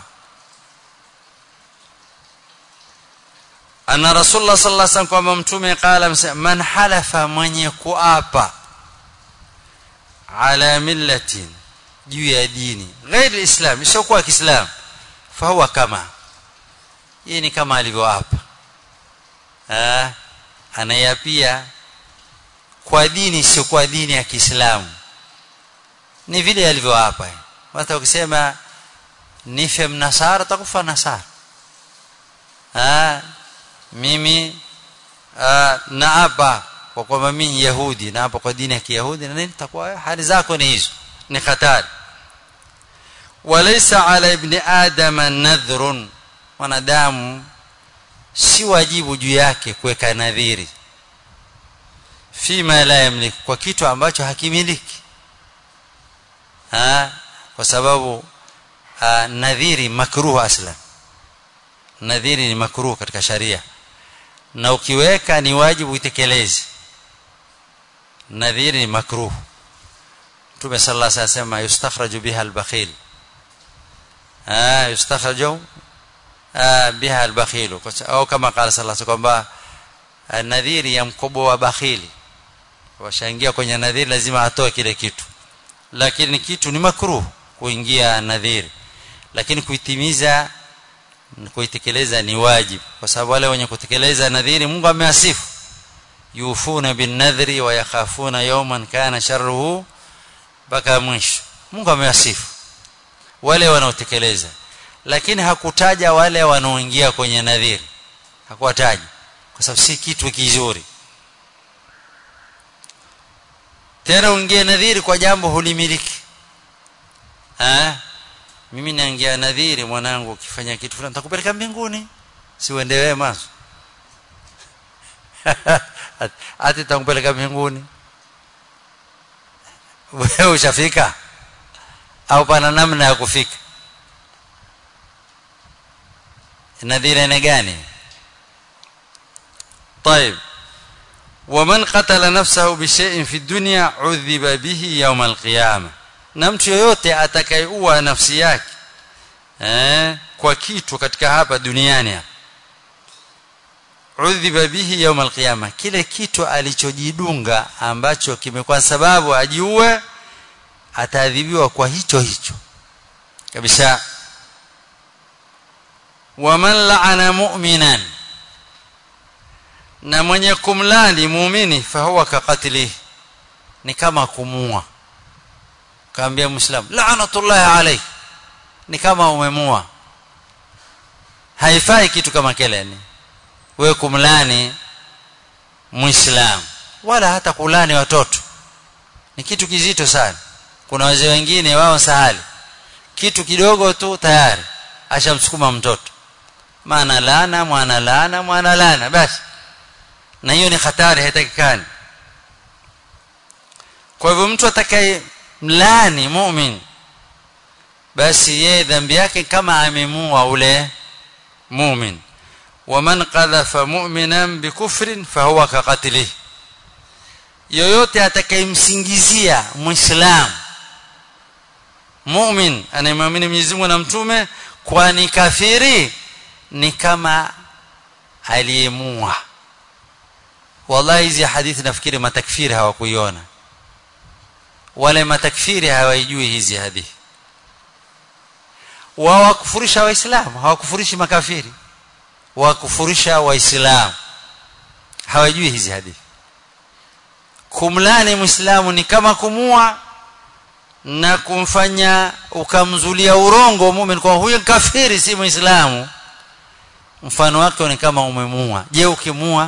Anna Rasulullah sallallahu alaihi wasallam, kwamba Mtume qala, amesema man halafa, mwenye kuapa, ala millatin, juu ya dini, ghairi alislam, isiyokuwa Kiislamu, fahuwa kama, yeye ni kama alivyoapa. Ah, anayapia kwa dini sio kwa dini ya Kiislamu, ni vile alivyoapa. Hata ukisema nife mnasara utakufa nasara. Ah, mimi ah, naapa kwa kwamba mimi Yahudi, naapa kwa dini ya Kiyahudi, na nini takuwa hali zako ni hizo, ni hatari. Walaysa ala ibn adam nadhrun, wanadamu si wajibu juu yake kuweka nadhiri fima la yamlik, kwa kitu ambacho hakimiliki. Ha, kwa sababu ha, nadhiri makruh aslan, nadhiri ni makruh katika sharia, na ukiweka ni wajibu utekeleze. Nadhiri ni makruh. Mtume sallallahu alaihi wasallam yustakhraju biha al-bakhil, ah yustakhraju biha al-bakhil, au kama qala sallallahu alaihi wasallam kwamba nadhiri ya mkobo wa bakhili, washaingia kwenye nadhiri lazima atoe kile kitu. Lakini kitu ni makruh kuingia nadhiri, lakini kuitimiza, kuitekeleza ni wajibu, kwa sababu wale wenye kutekeleza nadhiri Mungu amewasifu, yufuna bin nadhri wa yakhafuna yawman kana sharruhu, baka mwisho. Mungu amewasifu wale wanaotekeleza, lakini hakutaja wale wanaoingia kwenye nadhiri, hakuwataja kwa sababu si kitu kizuri. Tena ungie nadhiri kwa jambo hulimiliki. Ah, mimi naingia nadhiri, mwanangu ukifanya kitu fulani nitakupeleka mbinguni, si uende wewe maso ati nitakupeleka mbinguni, wewe ushafika au pana namna ya kufika? nadhiri ni gani? طيب, ومن قتل نفسه بشيء في الدنيا عذب به يوم القيامه, na mtu yoyote atakayeua nafsi yake eh kwa kitu katika hapa duniani, udhiba bihi yawm alqiyama, kile kitu alichojidunga ambacho kimekuwa sababu ajiue, ataadhibiwa kwa hicho hicho kabisa. Waman la'ana mu'minan, na mwenye kumlani muumini, fahuwa kaqatlihi, ni kama kumua. Kaambia Muislamu la'natullahi alayhi, ni kama umemua. Haifai kitu kama kile, ni wewe kumlani Muislamu, wala hata kulani watoto, ni kitu kizito sana. Kuna wazee wengine wao sahali, kitu kidogo tu tayari ashamsukuma mtoto, maana laana mwana laana mwana laana basi, na hiyo ni hatari, haitakikani. Kwa hivyo mtu atakaye mlani muumini, basi yeye dhambi yake kama amemua ule muumini. Waman qadhafa mu'minan bikufrin fahuwa kaqatlihi, yoyote atakayemsingizia muislamu mu'min anayemwamini Mwenyezi Mungu na mtume, kwani kafiri ni kama aliyemua. Wallahi hizi hadithi nafikiri matakfiri hawakuiona, wale matakfiri hawajui hizi hadithi. Wao wakufurisha waislamu, hawakufurishi makafiri, wakufurisha waislamu, hawajui hizi hadithi. Kumlani muislamu ni kama kumua na kumfanya ukamzulia urongo muumini kwa huyo kafiri si muislamu, mfano wake ni kama umemua. Je, ukimua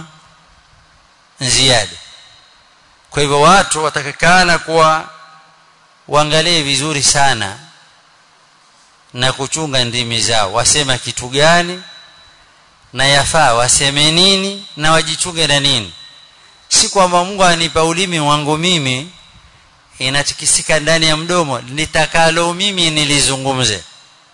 ziada? Kwa hivyo watu watakakana kuwa waangalie vizuri sana na kuchunga ndimi zao, wasema kitu gani na yafaa waseme nini na wajichunge na nini. Si kwamba Mungu anipa ulimi wangu mimi inatikisika ndani ya mdomo nitakalo mimi nilizungumze,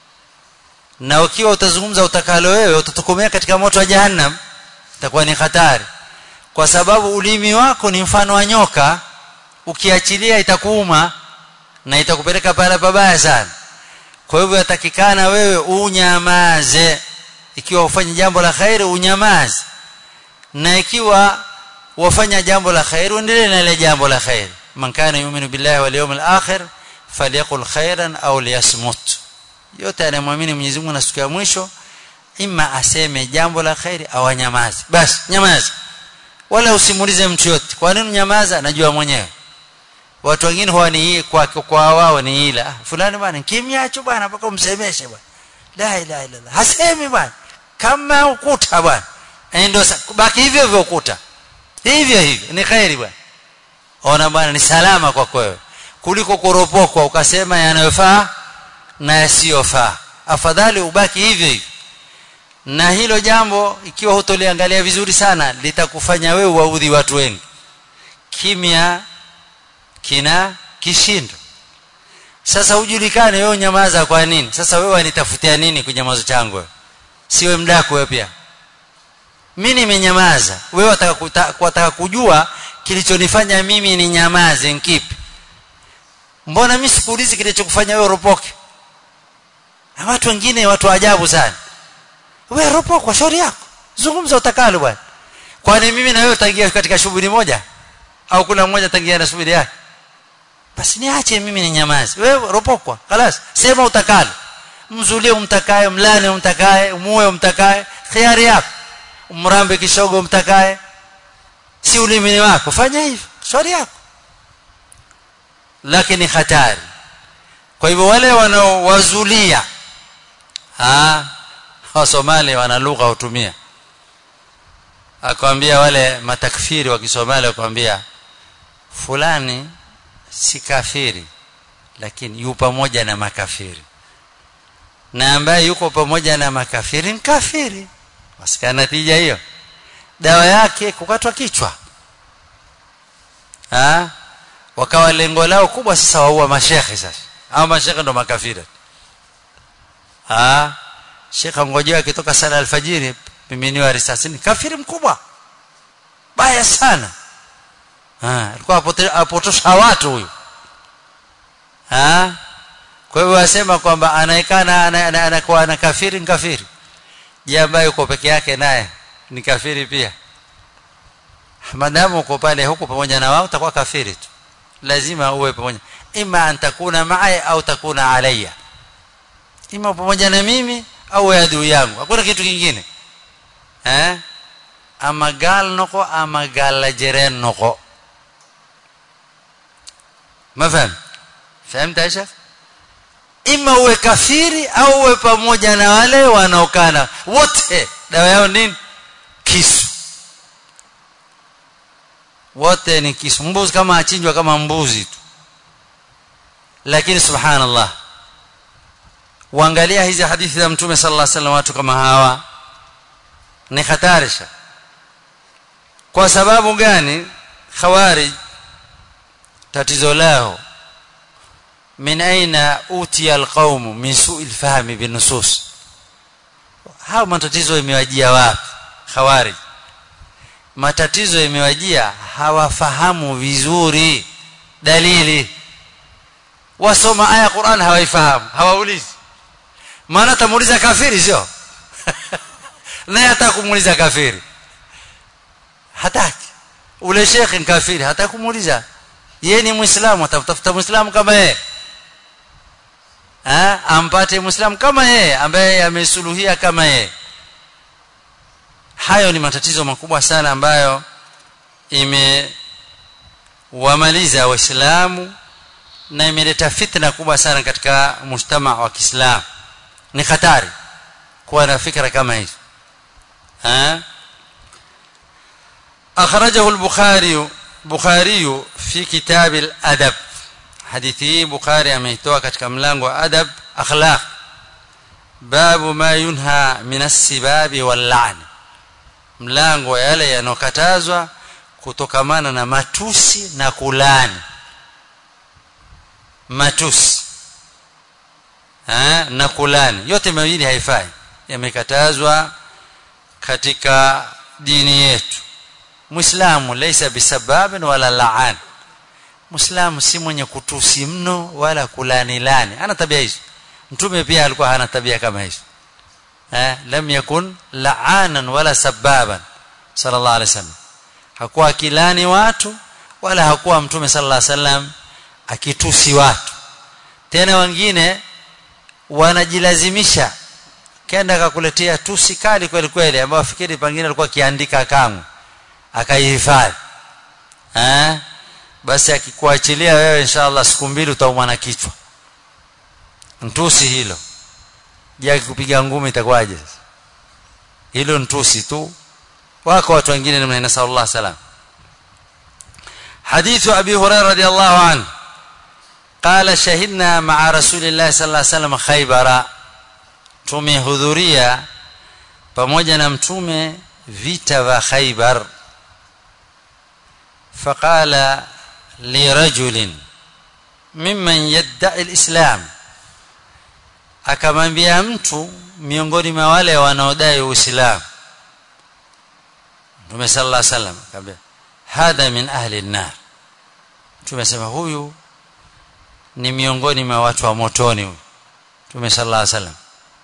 na ukiwa utazungumza utakalo wewe utatokomea katika moto wa jahannam, itakuwa ni hatari, kwa sababu ulimi wako ni mfano wa nyoka, ukiachilia itakuuma na itakupeleka pale pabaya sana. Kwa hivyo yatakikana wewe unyamaze. Ikiwa ufanye jambo la khairi unyamaze, na ikiwa wafanya jambo la khairi uendelee na ile jambo la khairi. Man kana yu'minu billahi wal yawmil akhir falyaqul khairan aw liyasmut. Yote anayemwamini Mwenyezi Mungu na siku ya mwisho, ima aseme jambo la khairi au anyamaze. Basi nyamaza, wala usimulize mtu yote. Kwa nini nyamaza? Najua mwenyewe. Watu wengine huwa ni kwa kwa wao ni ila fulani bwana kimya acho bwana mpaka umsemeshe bwana, la ilaha illa Allah, hasemi bwana kama ukuta bwana, ndio baki hivyo hivyo ukuta hivyo hivyo, ni khairi bwana. Ona bwana ni salama kwa wewe kuliko kuropokwa ukasema yanayofaa na yasiyofaa. Afadhali ubaki hivyo hivyo, na hilo jambo ikiwa hutoliangalia vizuri sana litakufanya wewe waudhi watu wengi. Kimya kina kishindo. Sasa ujulikane wewe nyamaza kwa nini? Sasa wewe wanitafutia nini kunyamaza changu? Siwe mdako wewe pia. Mimi nimenyamaza, wewe wataka kutaka kujua kilichonifanya mimi ni nyamaze nkipi? Mbona mimi sikuulizi kilichokufanya wewe ropoke? Na watu wengine watu ajabu sana. Wewe ropoka kwa shauri yako, zungumza utakalo bwana. Kwani mimi na wewe utaingia katika shughuli moja au kuna mmoja tangia na shughuli yake? Basi niache mimi ni nyamaze, wewe ropokwa خلاص, sema utakalo, mzulie umtakaye, mlane umtakaye, umuwe umtakaye, khiari yako, umrambe kishogo umtakaye, si ulimi wako, fanya hivyo, shauri yako. Lakini hatari. Kwa hivyo wale wanaowazulia, ah wa Somali wana lugha hutumia, akwambia wale matakfiri wa Kisomali akwambia fulani si kafiri lakini yupo pamoja na makafiri, na ambaye yuko pamoja na makafiri ni kafiri. Wasikia natija hiyo? Dawa yake kukatwa kichwa. Ah, wakawa lengo lao kubwa sasa waua mashekhe. Sasa hao mashekhe ndo makafiri. Ah, shekha ngojea akitoka sala alfajiri miminiwa risasi, ni kafiri mkubwa baya sana. Ah, alikuwa apotosha watu huyu. Ah, kwa hivyo wasema kwamba anaikana anakuwa na kafiri, kafiri. Je, ambaye yuko peke yake naye ni kafiri pia? Madamu uko pale huko pamoja na wao utakuwa kafiri tu. Lazima uwe pamoja, ima antakuna ma'i au takuna alayya, ima pamoja na mimi au adui yangu, hakuna kitu kingine. Eh, ama gal noko ama gal jeren noko. Mafahamu? Fahamu taisha? Ima uwe kafiri au uwe pamoja na wale wanaokana, wote dawa yao nini? Kisu. Wote ni kisu. Mbuzi kama achinjwa kama mbuzi tu. Lakini subhanallah, waangalia hizi hadithi za Mtume sallallahu alaihi wasallam, watu kama hawa ni hatarisha. Kwa sababu gani? Khawarij tatizo lao, min aina utiya alqawm min su'i alfahmi bin nusus. Hao matatizo yamewajia wapi Khawarij? Matatizo yamewajia hawafahamu vizuri dalili. wasoma aya ya Qur'an hawaifahamu, hawaulizi. Maana tamuuliza kafiri sio? Naye hata kumuuliza kafiri hataki. Ule shekhi ni kafiri, hata kumuuliza. Yeye ni Muislamu, atafuta Muislamu kama yeye. Ah, ampate Muislamu kama yeye ambaye amesuluhia kama yeye. Hayo ni matatizo makubwa sana ambayo imewamaliza Waislamu na imeleta fitna kubwa sana katika mujtama wa Kiislamu. Ni hatari kuwa na fikra kama hizo. Ah, akhrajahu al-Bukhari Bukhari fi kitab al-adab. Hadithi Bukhari ameitoa katika mlango wa adab, akhlaq, babu ma yunha min as-sibabi wal-la'n, mlango yale yanokatazwa kutokamana na matusi na kulani. Matusi eh na kulani yote mawili haifai, yamekatazwa katika dini yetu. Muislamu laysa bisababin wala la'an. Muislamu si mwenye kutusi mno wala kulani lani. Ana tabia hizo. Mtume pia alikuwa hana tabia kama hizo. Eh, lam yakun la'anan wala sababan sallallahu alaihi wasallam. Hakuwa akilani watu wala hakuwa Mtume sallallahu alaihi wasallam akitusi watu. Tena wengine wanajilazimisha, kenda akakuletea tusi kali kweli kweli ambao fikiri pengine alikuwa kiandika kangu akaihifadhi. Eh, basi akikuachilia wewe inshallah siku mbili utaumwa na kichwa. Mtusi hilo. Je, akikupiga ngumi itakuwaje sasa? Hilo mtusi tu. Wako watu wengine namna nasallallahu salam. Hadithu Abi Hurairah radhiyallahu anhu qala shahidna ma'a Rasulillah sallallahu alayhi wasallam Khaybara. Tumehudhuria pamoja na mtume vita vya Khaybar. فقال لرجل ممن يدعي الإسلام, akamwambia mtu miongoni mwa wale wanaodai Uislamu. Mtume sallallahu alaihi wasallam akamwambia hadha min ahli an-nar. Tumesema huyu ni miongoni mwa watu wa motoni huyu. Mtume sallallahu alaihi wasallam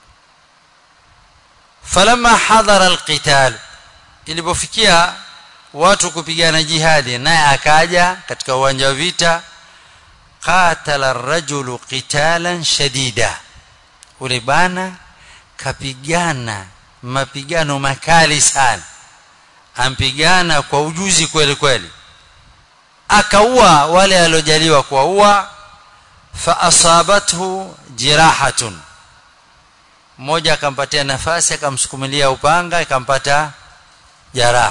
falamma hadara al-qital, ilipofikia watu kupigana jihadi naye akaja katika uwanja wa vita, qatala ar-rajulu qitalan shadida. Ule bana kapigana mapigano makali sana, ampigana kwa ujuzi kweli kweli, akaua wale aliojaliwa kuua. Fa asabathu jirahatun, mmoja akampatia nafasi akamsukumilia upanga akampata jaraha.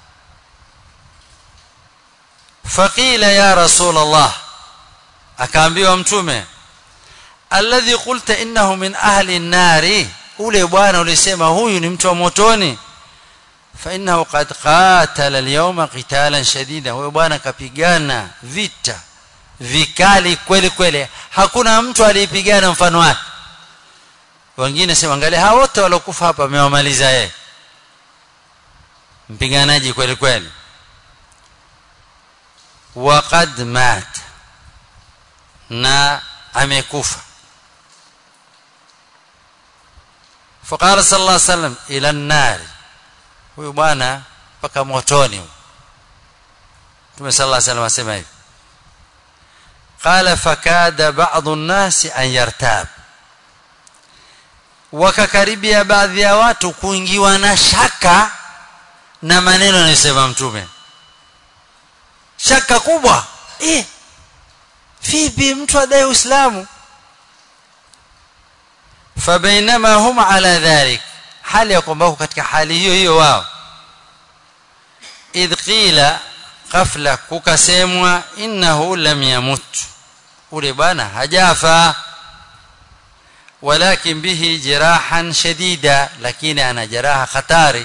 Faqila ya Rasulullah, akaambiwa mtume, alladhi qulta innahu min ahli an-nari, ule bwana ulisema huyu ni mtu wa motoni. Fa innahu qad qatala al-yawma qitalan shadida, huyo bwana kapigana vita vikali kweli kweli, hakuna mtu aliyepigana mfano wake. Wengine sema angalia hao wote walokufa hapa amewamaliza yeye, mpiganaji kweli kweli. Waqad mat, na amekufa. Faqala sallallahu alaihi wasallam ila an-nar, huyu bwana paka motoni. Mtume sallallahu alaihi wasallam asema hivi, qala fakada ba'dhu an-nas an yartab, wakakaribia baadhi ya watu kuingiwa na shaka na maneno anayosema mtume. Shaka kubwa, eh vipi mtu adai Uislamu? Fabainama hum ala dhalik, hali ya kwamba katika hali hiyo hiyo wao, idh qila ghafla, kukasemwa innahu lam yamut, ule bana hajafa, walakin bihi jirahan shadida, lakini ana jeraha khatari.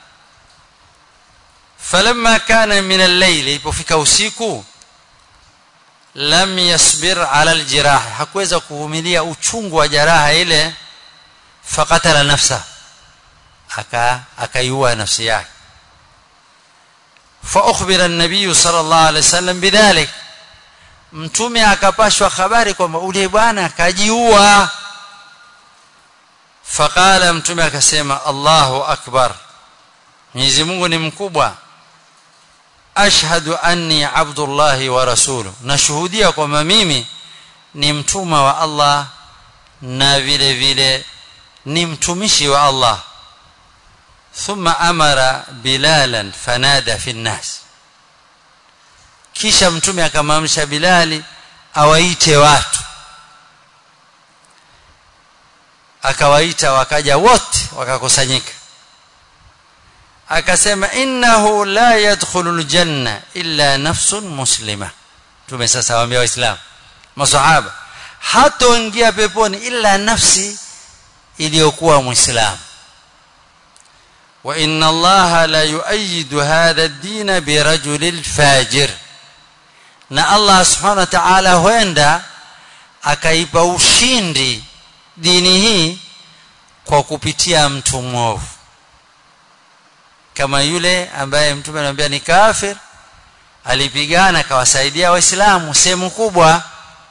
Falamma kana min al-layl, ilipofika usiku, lam yasbir ala al-jirah, hakuweza kuvumilia uchungu wa jeraha ile. Faqatala nafsa, aka akaiua nafsi yake. Fa ukhbira an-nabiy sallallahu alayhi wasallam bidhalik, mtume akapashwa habari kwamba ule bwana kajiua. Faqala, mtume akasema Allahu akbar, Mwenyezi Mungu ni mkubwa. Ashhadu anni abdullahi wa rasuluhu, nashuhudia kwamba mimi ni mtuma wa Allah na vile vile ni mtumishi wa Allah. Thumma amara Bilalan fanada fi nnas, kisha mtume akamamsha Bilali awaite watu, akawaita wakaja wote wakakusanyika. Akasema innahu la yadkhulul janna illa nafsun muslima. Mtume sasa waambia waislamu masahaba, hatoingia peponi ila nafsi iliyokuwa muislamu. Wa inna allaha la yuayidu hadha ad-din bi rajulil fajir, na Allah subhanahu wa ta'ala huenda akaipa ushindi dini hii kwa kupitia mtu mwovu, kama yule ambaye mtume anamwambia ni kafir, alipigana akawasaidia waislamu sehemu kubwa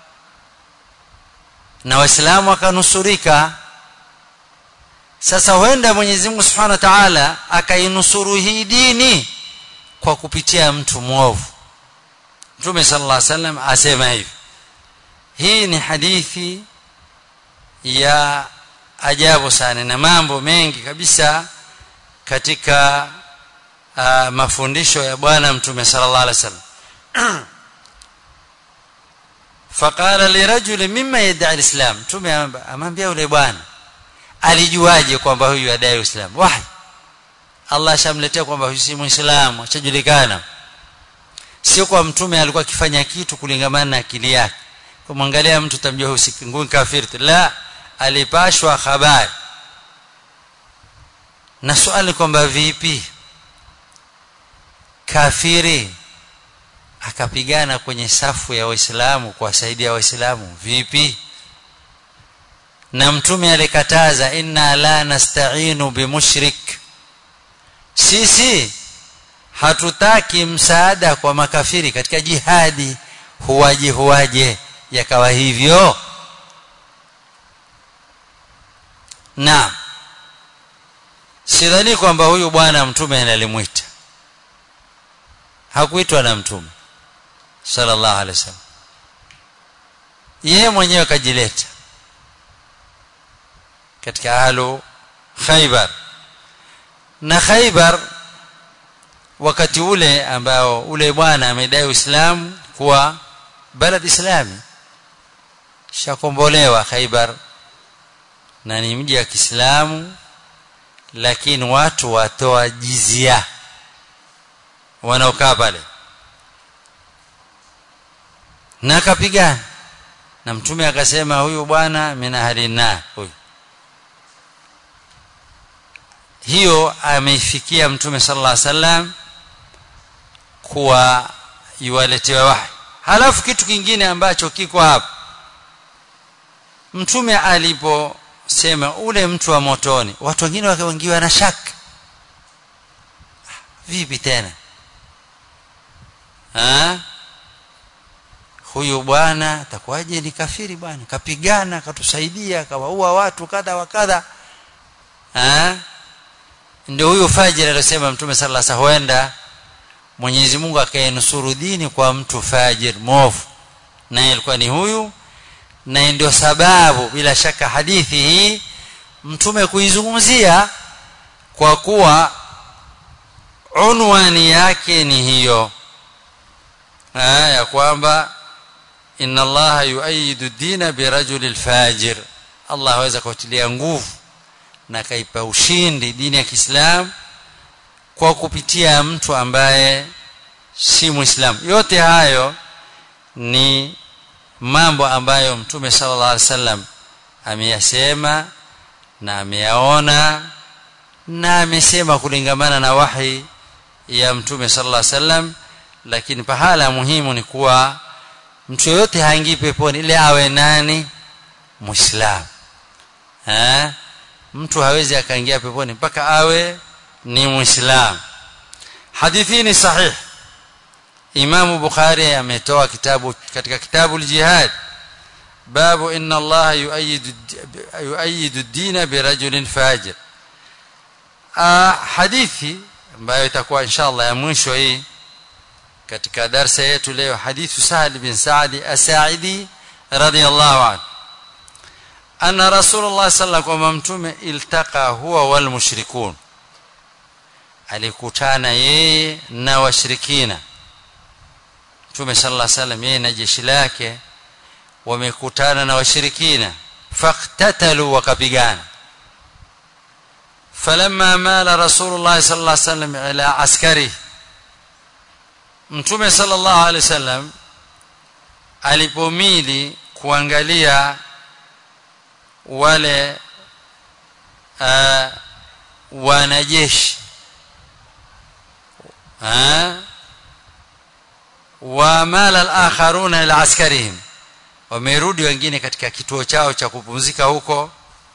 na waislamu wakanusurika. Sasa huenda Mwenyezi Mungu Subhanahu wa Ta'ala akainusuru hii dini kwa kupitia mtu mwovu. Mtume sallallahu alaihi wasallam asema hivi. Hii ni hadithi ya ajabu sana na mambo mengi kabisa katika uh, mafundisho ya bwana mtume sallallahu alaihi wasallam. Faqala li rajul mimma yad'i al-islam, mtume amwambia yule bwana alijuaje kwamba huyu adai Uislamu? Wahi Allah shamletea kwamba huyu si Muislamu, achajulikana. Sio kwa mtume alikuwa akifanya kitu kulingamana na akili yake, kumwangalia mtu tamjua huyu si nguni kafiri. La, alipashwa habari. Na swali kwamba vipi kafiri akapigana kwenye safu ya Waislamu kuwasaidia Waislamu, vipi? Na mtume alikataza inna la nasta'inu bimushrik, sisi hatutaki msaada kwa makafiri katika jihadi. Huwaje huwaje yakawa hivyo? Na sidhani kwamba huyu bwana mtume analimuita, hakuitwa na mtume sallallahu alaihi wasallam, yeye mwenyewe kajileta katika ahlu Khaybar. Na Khaybar wakati ule ambao ule bwana amedai Uislamu kuwa balad islami, shakombolewa Khaybar na ni mji wa Kiislamu, lakini watu watoa jizia wanaokaa pale, na kapigana na mtume akasema huyu bwana mina halina huyu. Hiyo ameifikia mtume sallallahu alaihi wasallam kuwa yuwaletewa wahi. Halafu kitu kingine ambacho kiko hapa, mtume aliposema ule mtu wa motoni, watu wengine wakaingiwa na shaka, vipi tena ha? Huyu bwana atakuwaje ni kafiri bwana, kapigana akatusaidia akawaua watu kadha wa kadha ha? Ndio huyo fajiri aliyosema mtume sallallahu alaihi wasallam, huenda Mwenyezi Mungu akainusuru dini kwa mtu fajir mwovu, naye alikuwa ni huyu. Na ndio sababu bila shaka hadithi hii mtume kuizungumzia, kwa kuwa unwani yake ni hiyo ya kwamba inna Allah yuayidu dina birajulil fajir, Allah aweza kutilia nguvu na kaipa ushindi dini ya Kiislamu kwa kupitia mtu ambaye si Muislamu. Yote hayo ni mambo ambayo mtume sallallahu alaihi wasallam ameyasema na ameyaona na amesema kulingamana na wahi ya mtume sallallahu alaihi wasallam. Lakini pahala muhimu ni kuwa mtu yote haingii peponi ile awe nani? Muislamu. Eh? Mtu hawezi akaingia peponi mpaka awe ni Muislamu. Hadithi ni sahih, Imam Bukhari ametoa kitabu katika kitabu al-Jihad babu inna Allah yuayidu yuayidu ad-din bi rajulin fajir. Hadithi ambayo itakuwa inshallah ya mwisho hii katika darasa yetu leo, hadithu Sahal bin Sa'd as-Sa'idi radiyallahu anhu anna Rasulullah sallallahu alayhi wasallam mtume iltaqa huwa wal mushrikun, alikutana yeye na washirikina. Mtume sallallahu alayhi wasallam yeye na jeshi lake wamekutana na washirikina, faqtatalu wakapigana. falamma mala Rasulullah sallallahu alayhi wasallam ila askari, Mtume sallallahu alayhi wasallam alipomili kuangalia wale uh, wanajeshi ah wa mala al-akharuna ila askarihim, wamerudi wengine katika kituo chao cha kupumzika huko.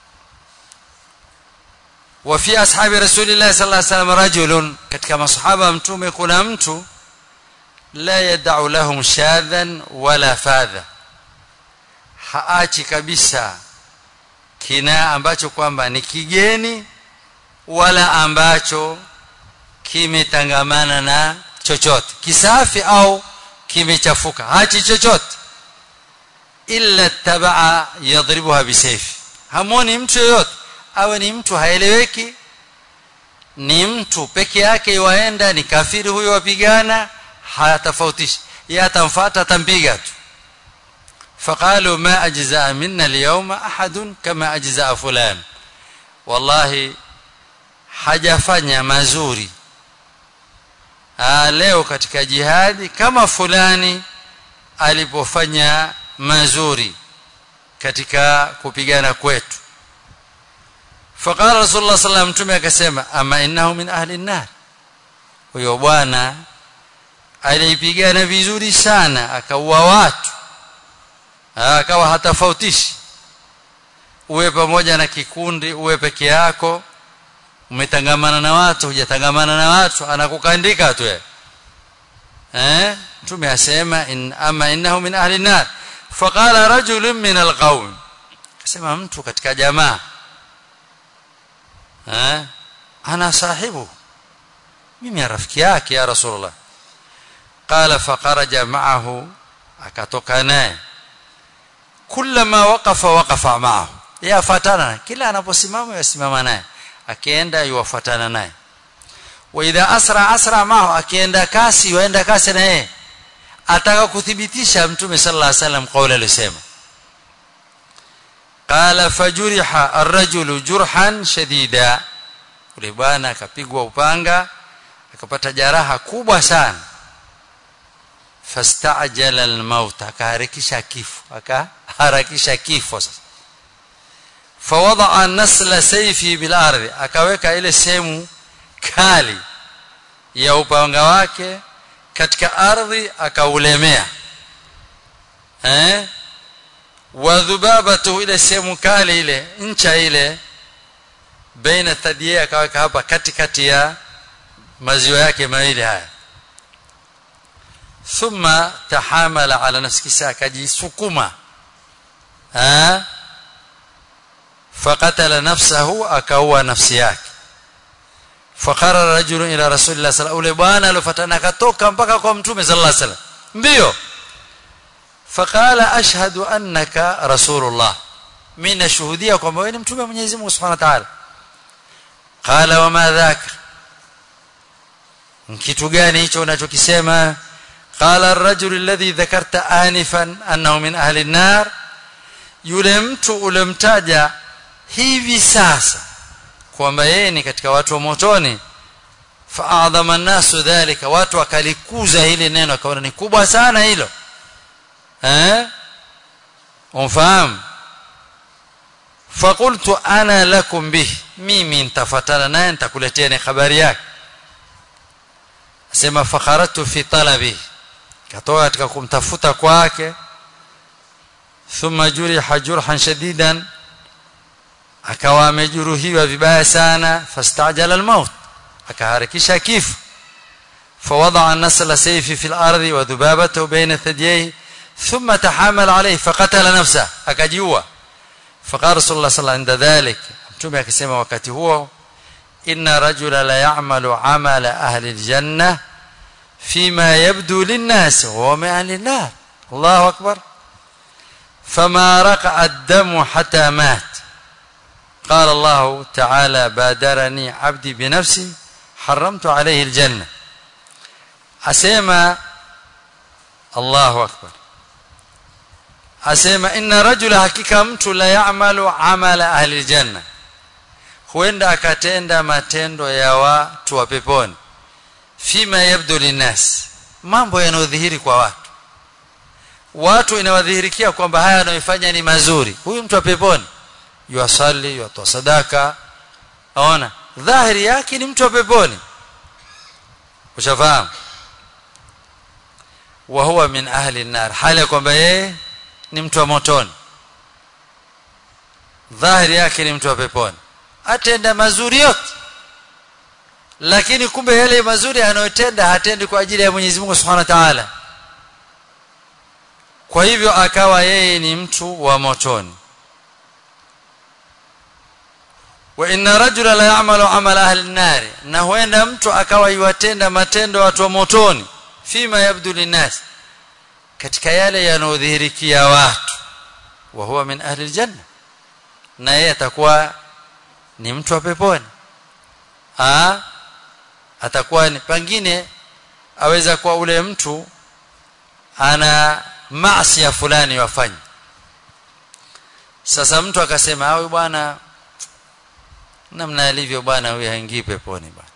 wa fi ashabi rasulillah sallallahu alayhi wasallam rajulun, katika masahaba mtume kuna mtu la yad'u lahum shadhan wala fadha, haachi kabisa kina ambacho kwamba ni kigeni wala ambacho kimetangamana na chochote, kisafi au kimechafuka, haachi chochote. illa tabaa yadribuha bisayfi, hamoni mtu yote awe ni mtu haeleweki, ni mtu peke yake waenda ni kafiri huyo wapigana, hatafautishi, yatamfuata tampiga tu. فقالوا ما اجزاء منا اليوم احد كما اجزاء فلان, wallahi hajafanya mazuri ah leo katika jihadi kama fulani alipofanya mazuri katika kupigana kwetu. فقال رسول الله صلى الله عليه وسلم, akasema ama innahu min ahli an-nar, huyo bwana alipigana vizuri sana akaua watu, akawa hatafautishi uwe pamoja na kikundi uwe peke yako, umetangamana na watu hujatangamana na watu, anakukandika tu eh. Mtume asema in ama innahu min ahli an-nar. Faqala rajulun min al-qawm, akasema mtu katika jamaa eh, ana sahibu, mimi rafiki yake ya Rasulullah. Qala faqaraja ma'ahu, akatoka naye. kullama waqafa waqafa ma'ahu, yafuatana kila anaposimama yasimama naye, akienda yufuatana naye. wa idha asra asra ma'ahu, akienda kasi waenda kasi naye. Ataka kuthibitisha Mtume sallallahu alayhi wasallam kauli alisema. qala fajuriha ar-rajulu jurhan shadida, ule bwana akapigwa upanga akapata jeraha kubwa sana. fasta'jala al-maut, akaharakisha kifo, akaharakisha kifo. Sasa fawada'a nasla sayfi bil ardi, akaweka ile sehemu kali ya upanga wake katika ardhi akaulemea eh. wa dhubabatu, ile sehemu kali ile ncha ile baina thadiya, akaweka hapa katikati ya maziwa yake mawili haya. thumma tahamala ala nafsihi, akajisukuma eh, faqatala nafsahu, akaua nafsi yake. faqara rajulun ila rasulillah sallallahu alayhi wasallam, ule bwana alifuatana akatoka mpaka kwa Mtume sallallahu alayhi wasallam mbio. faqala ashhadu annaka rasulullah, mimi nashuhudia kwamba wewe ni mtume wa Mwenyezi Mungu Subhanahu wa Ta'ala. qala wa ma dhaka, kitu gani hicho unachokisema? qala ar-rajul alladhi dhakarta anifan annahu min ahli an-nar, yule mtu ulemtaja hivi sasa kwamba yeye ni katika watu wa motoni. fa'adhama an-nasu dhalika, watu akalikuza hili neno akaona ni kubwa sana hilo eh, umfahamu. faqultu ana lakum bih, mimi nitafuatana naye nitakuletea habari yake. sema fakharatu fi talabi, katoa katika kumtafuta kwake. thumma juriha jurhan shadidan, akawa amejeruhiwa vibaya sana. fastajala al-maut, akaharakisha kifo. فوضع النسل سيفي في الأرض وذبابته بين ثدييه ثم تحامل عليه فقتل نفسه akajiua. فقال رسول الله صلى الله عليه وسلم عند ذلك, mtume akisema wakati huo, inna rajula la ya'malu 'amala ahli al-janna fima yabdu lin-nas wa huwa min ahli an-nar. Allahu akbar. فما رقع الدم حتى مات. قال الله تعالى بادرني عبدي بنفسي حرمت عليه الجنة. أسمع الله أكبر. أسمع إن رجل حقيقة mtu la ya'malu amala ahli aljanna, huenda akatenda matendo ya watu wa peponi, fima yabdu linnas, mambo yanayodhihiri kwa watu watu inawadhihirikia kwamba haya anayofanya ni mazuri, huyu mtu wa peponi, yuasali, yuatoa sadaka, aona dhahiri yake ni mtu wa peponi. Ushafahamu? wa huwa min ahli an-nar, hali kwamba yeye ni mtu wa motoni, dhahiri yake ni mtu wa peponi, atenda mazuri yote, lakini kumbe yale mazuri anayotenda hatendi kwa ajili ya Mwenyezi Mungu Subhanahu wa Ta'ala. Kwa hivyo akawa yeye ni mtu wa motoni. Wa inna rajula la ya'malu 'amala ahli an-nar, na huenda mtu akawa yuwatenda matendo watu wa motoni, fima yabdu linnas, katika yale yanayodhihirikia watu, wa huwa min ahli al-janna, na yeye atakuwa ni mtu wa peponi. Ah, atakuwa ni pengine aweza kuwa ule mtu ana maasi ya fulani wafanye. Sasa mtu akasema, "Huyu bwana namna alivyo bwana, huyu haingii peponi bwana."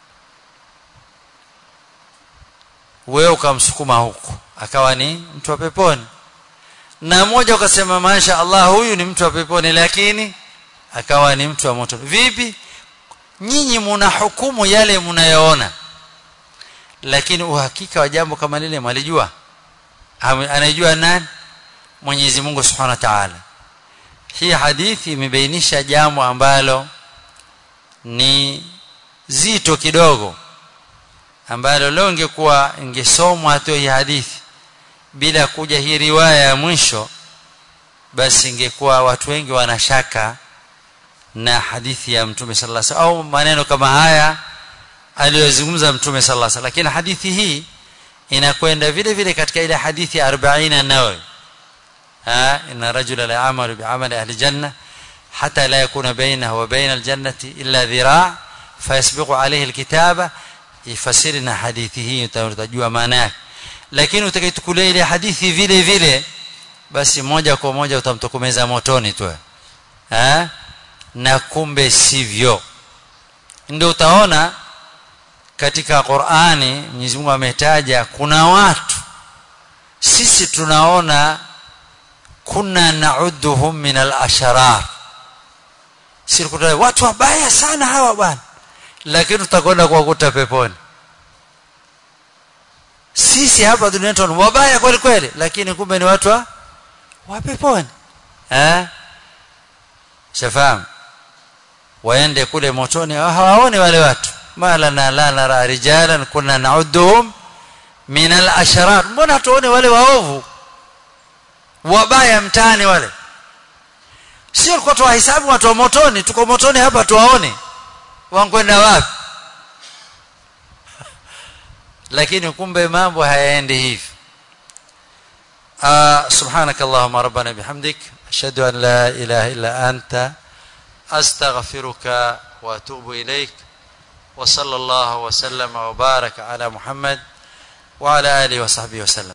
Wewe ukamsukuma huko, akawa ni mtu wa peponi. Na mmoja ukasema, "Masha Allah, huyu ni mtu wa peponi," lakini akawa ni mtu wa moto. Vipi? Nyinyi mnahukumu yale mnayoona, lakini uhakika wa jambo kama lile mwalijua? Anajua nani? Mwenyezi Mungu Subhanahu wa Ta'ala. Hii hadithi imebainisha jambo ambalo ni zito kidogo, ambalo leo ingekuwa ingesomwa tu hii hadithi bila kuja hii riwaya ya mwisho, basi ingekuwa watu wengi wanashaka na hadithi ya Mtume sallallahu alaihi wasallam au maneno kama haya aliyozungumza Mtume sallallahu alaihi wasallam. Lakini hadithi hii inakwenda vile vile katika ile hadithi ya arobaini an-Nawawi, ha inna rajula la ya'malu bi'amali ahli janna hatta la yakuna bainahu wa baina al-jannati illa dhira' fayasbiqu alayhi al-kitaba. Ifasirina hadithi hii utajua maana yake. Lakini utakaitukulia ile hadithi vile vile, basi moja kwa moja utamtokomeza motoni tu, ha na kumbe sivyo. Ndio utaona katika Qur'ani Mwenyezi Mungu ametaja kuna watu sisi tunaona kunna na'udduhum min al-asharar, sisi kuna watu wabaya sana hawa bwana, lakini tutakwenda kwa kuta peponi. Sisi hapa duniani tuna wabaya kweli kweli, lakini kumbe ni watu wa, wa peponi. Eh? Shafahamu? Waende kule motoni hawaone wale watu. Malana la nara rijalan kunna na'udduhum min al-asharar. Mbona tuone wale waovu wabaya mtaani wale? Sio kwa toa hisabu watu wa motoni, tuko motoni hapa tuwaone wankwenda wapi. Lakini kumbe mambo hayaendi hivi. Ah, subhanakallahumma rabbana bihamdik ashhadu an la ilaha illa anta astaghfiruka wa atubu ilaik. wa sallallahu wa sallama wa baraka ala Muhammad wa ala alihi wa sahbihi wa sallam.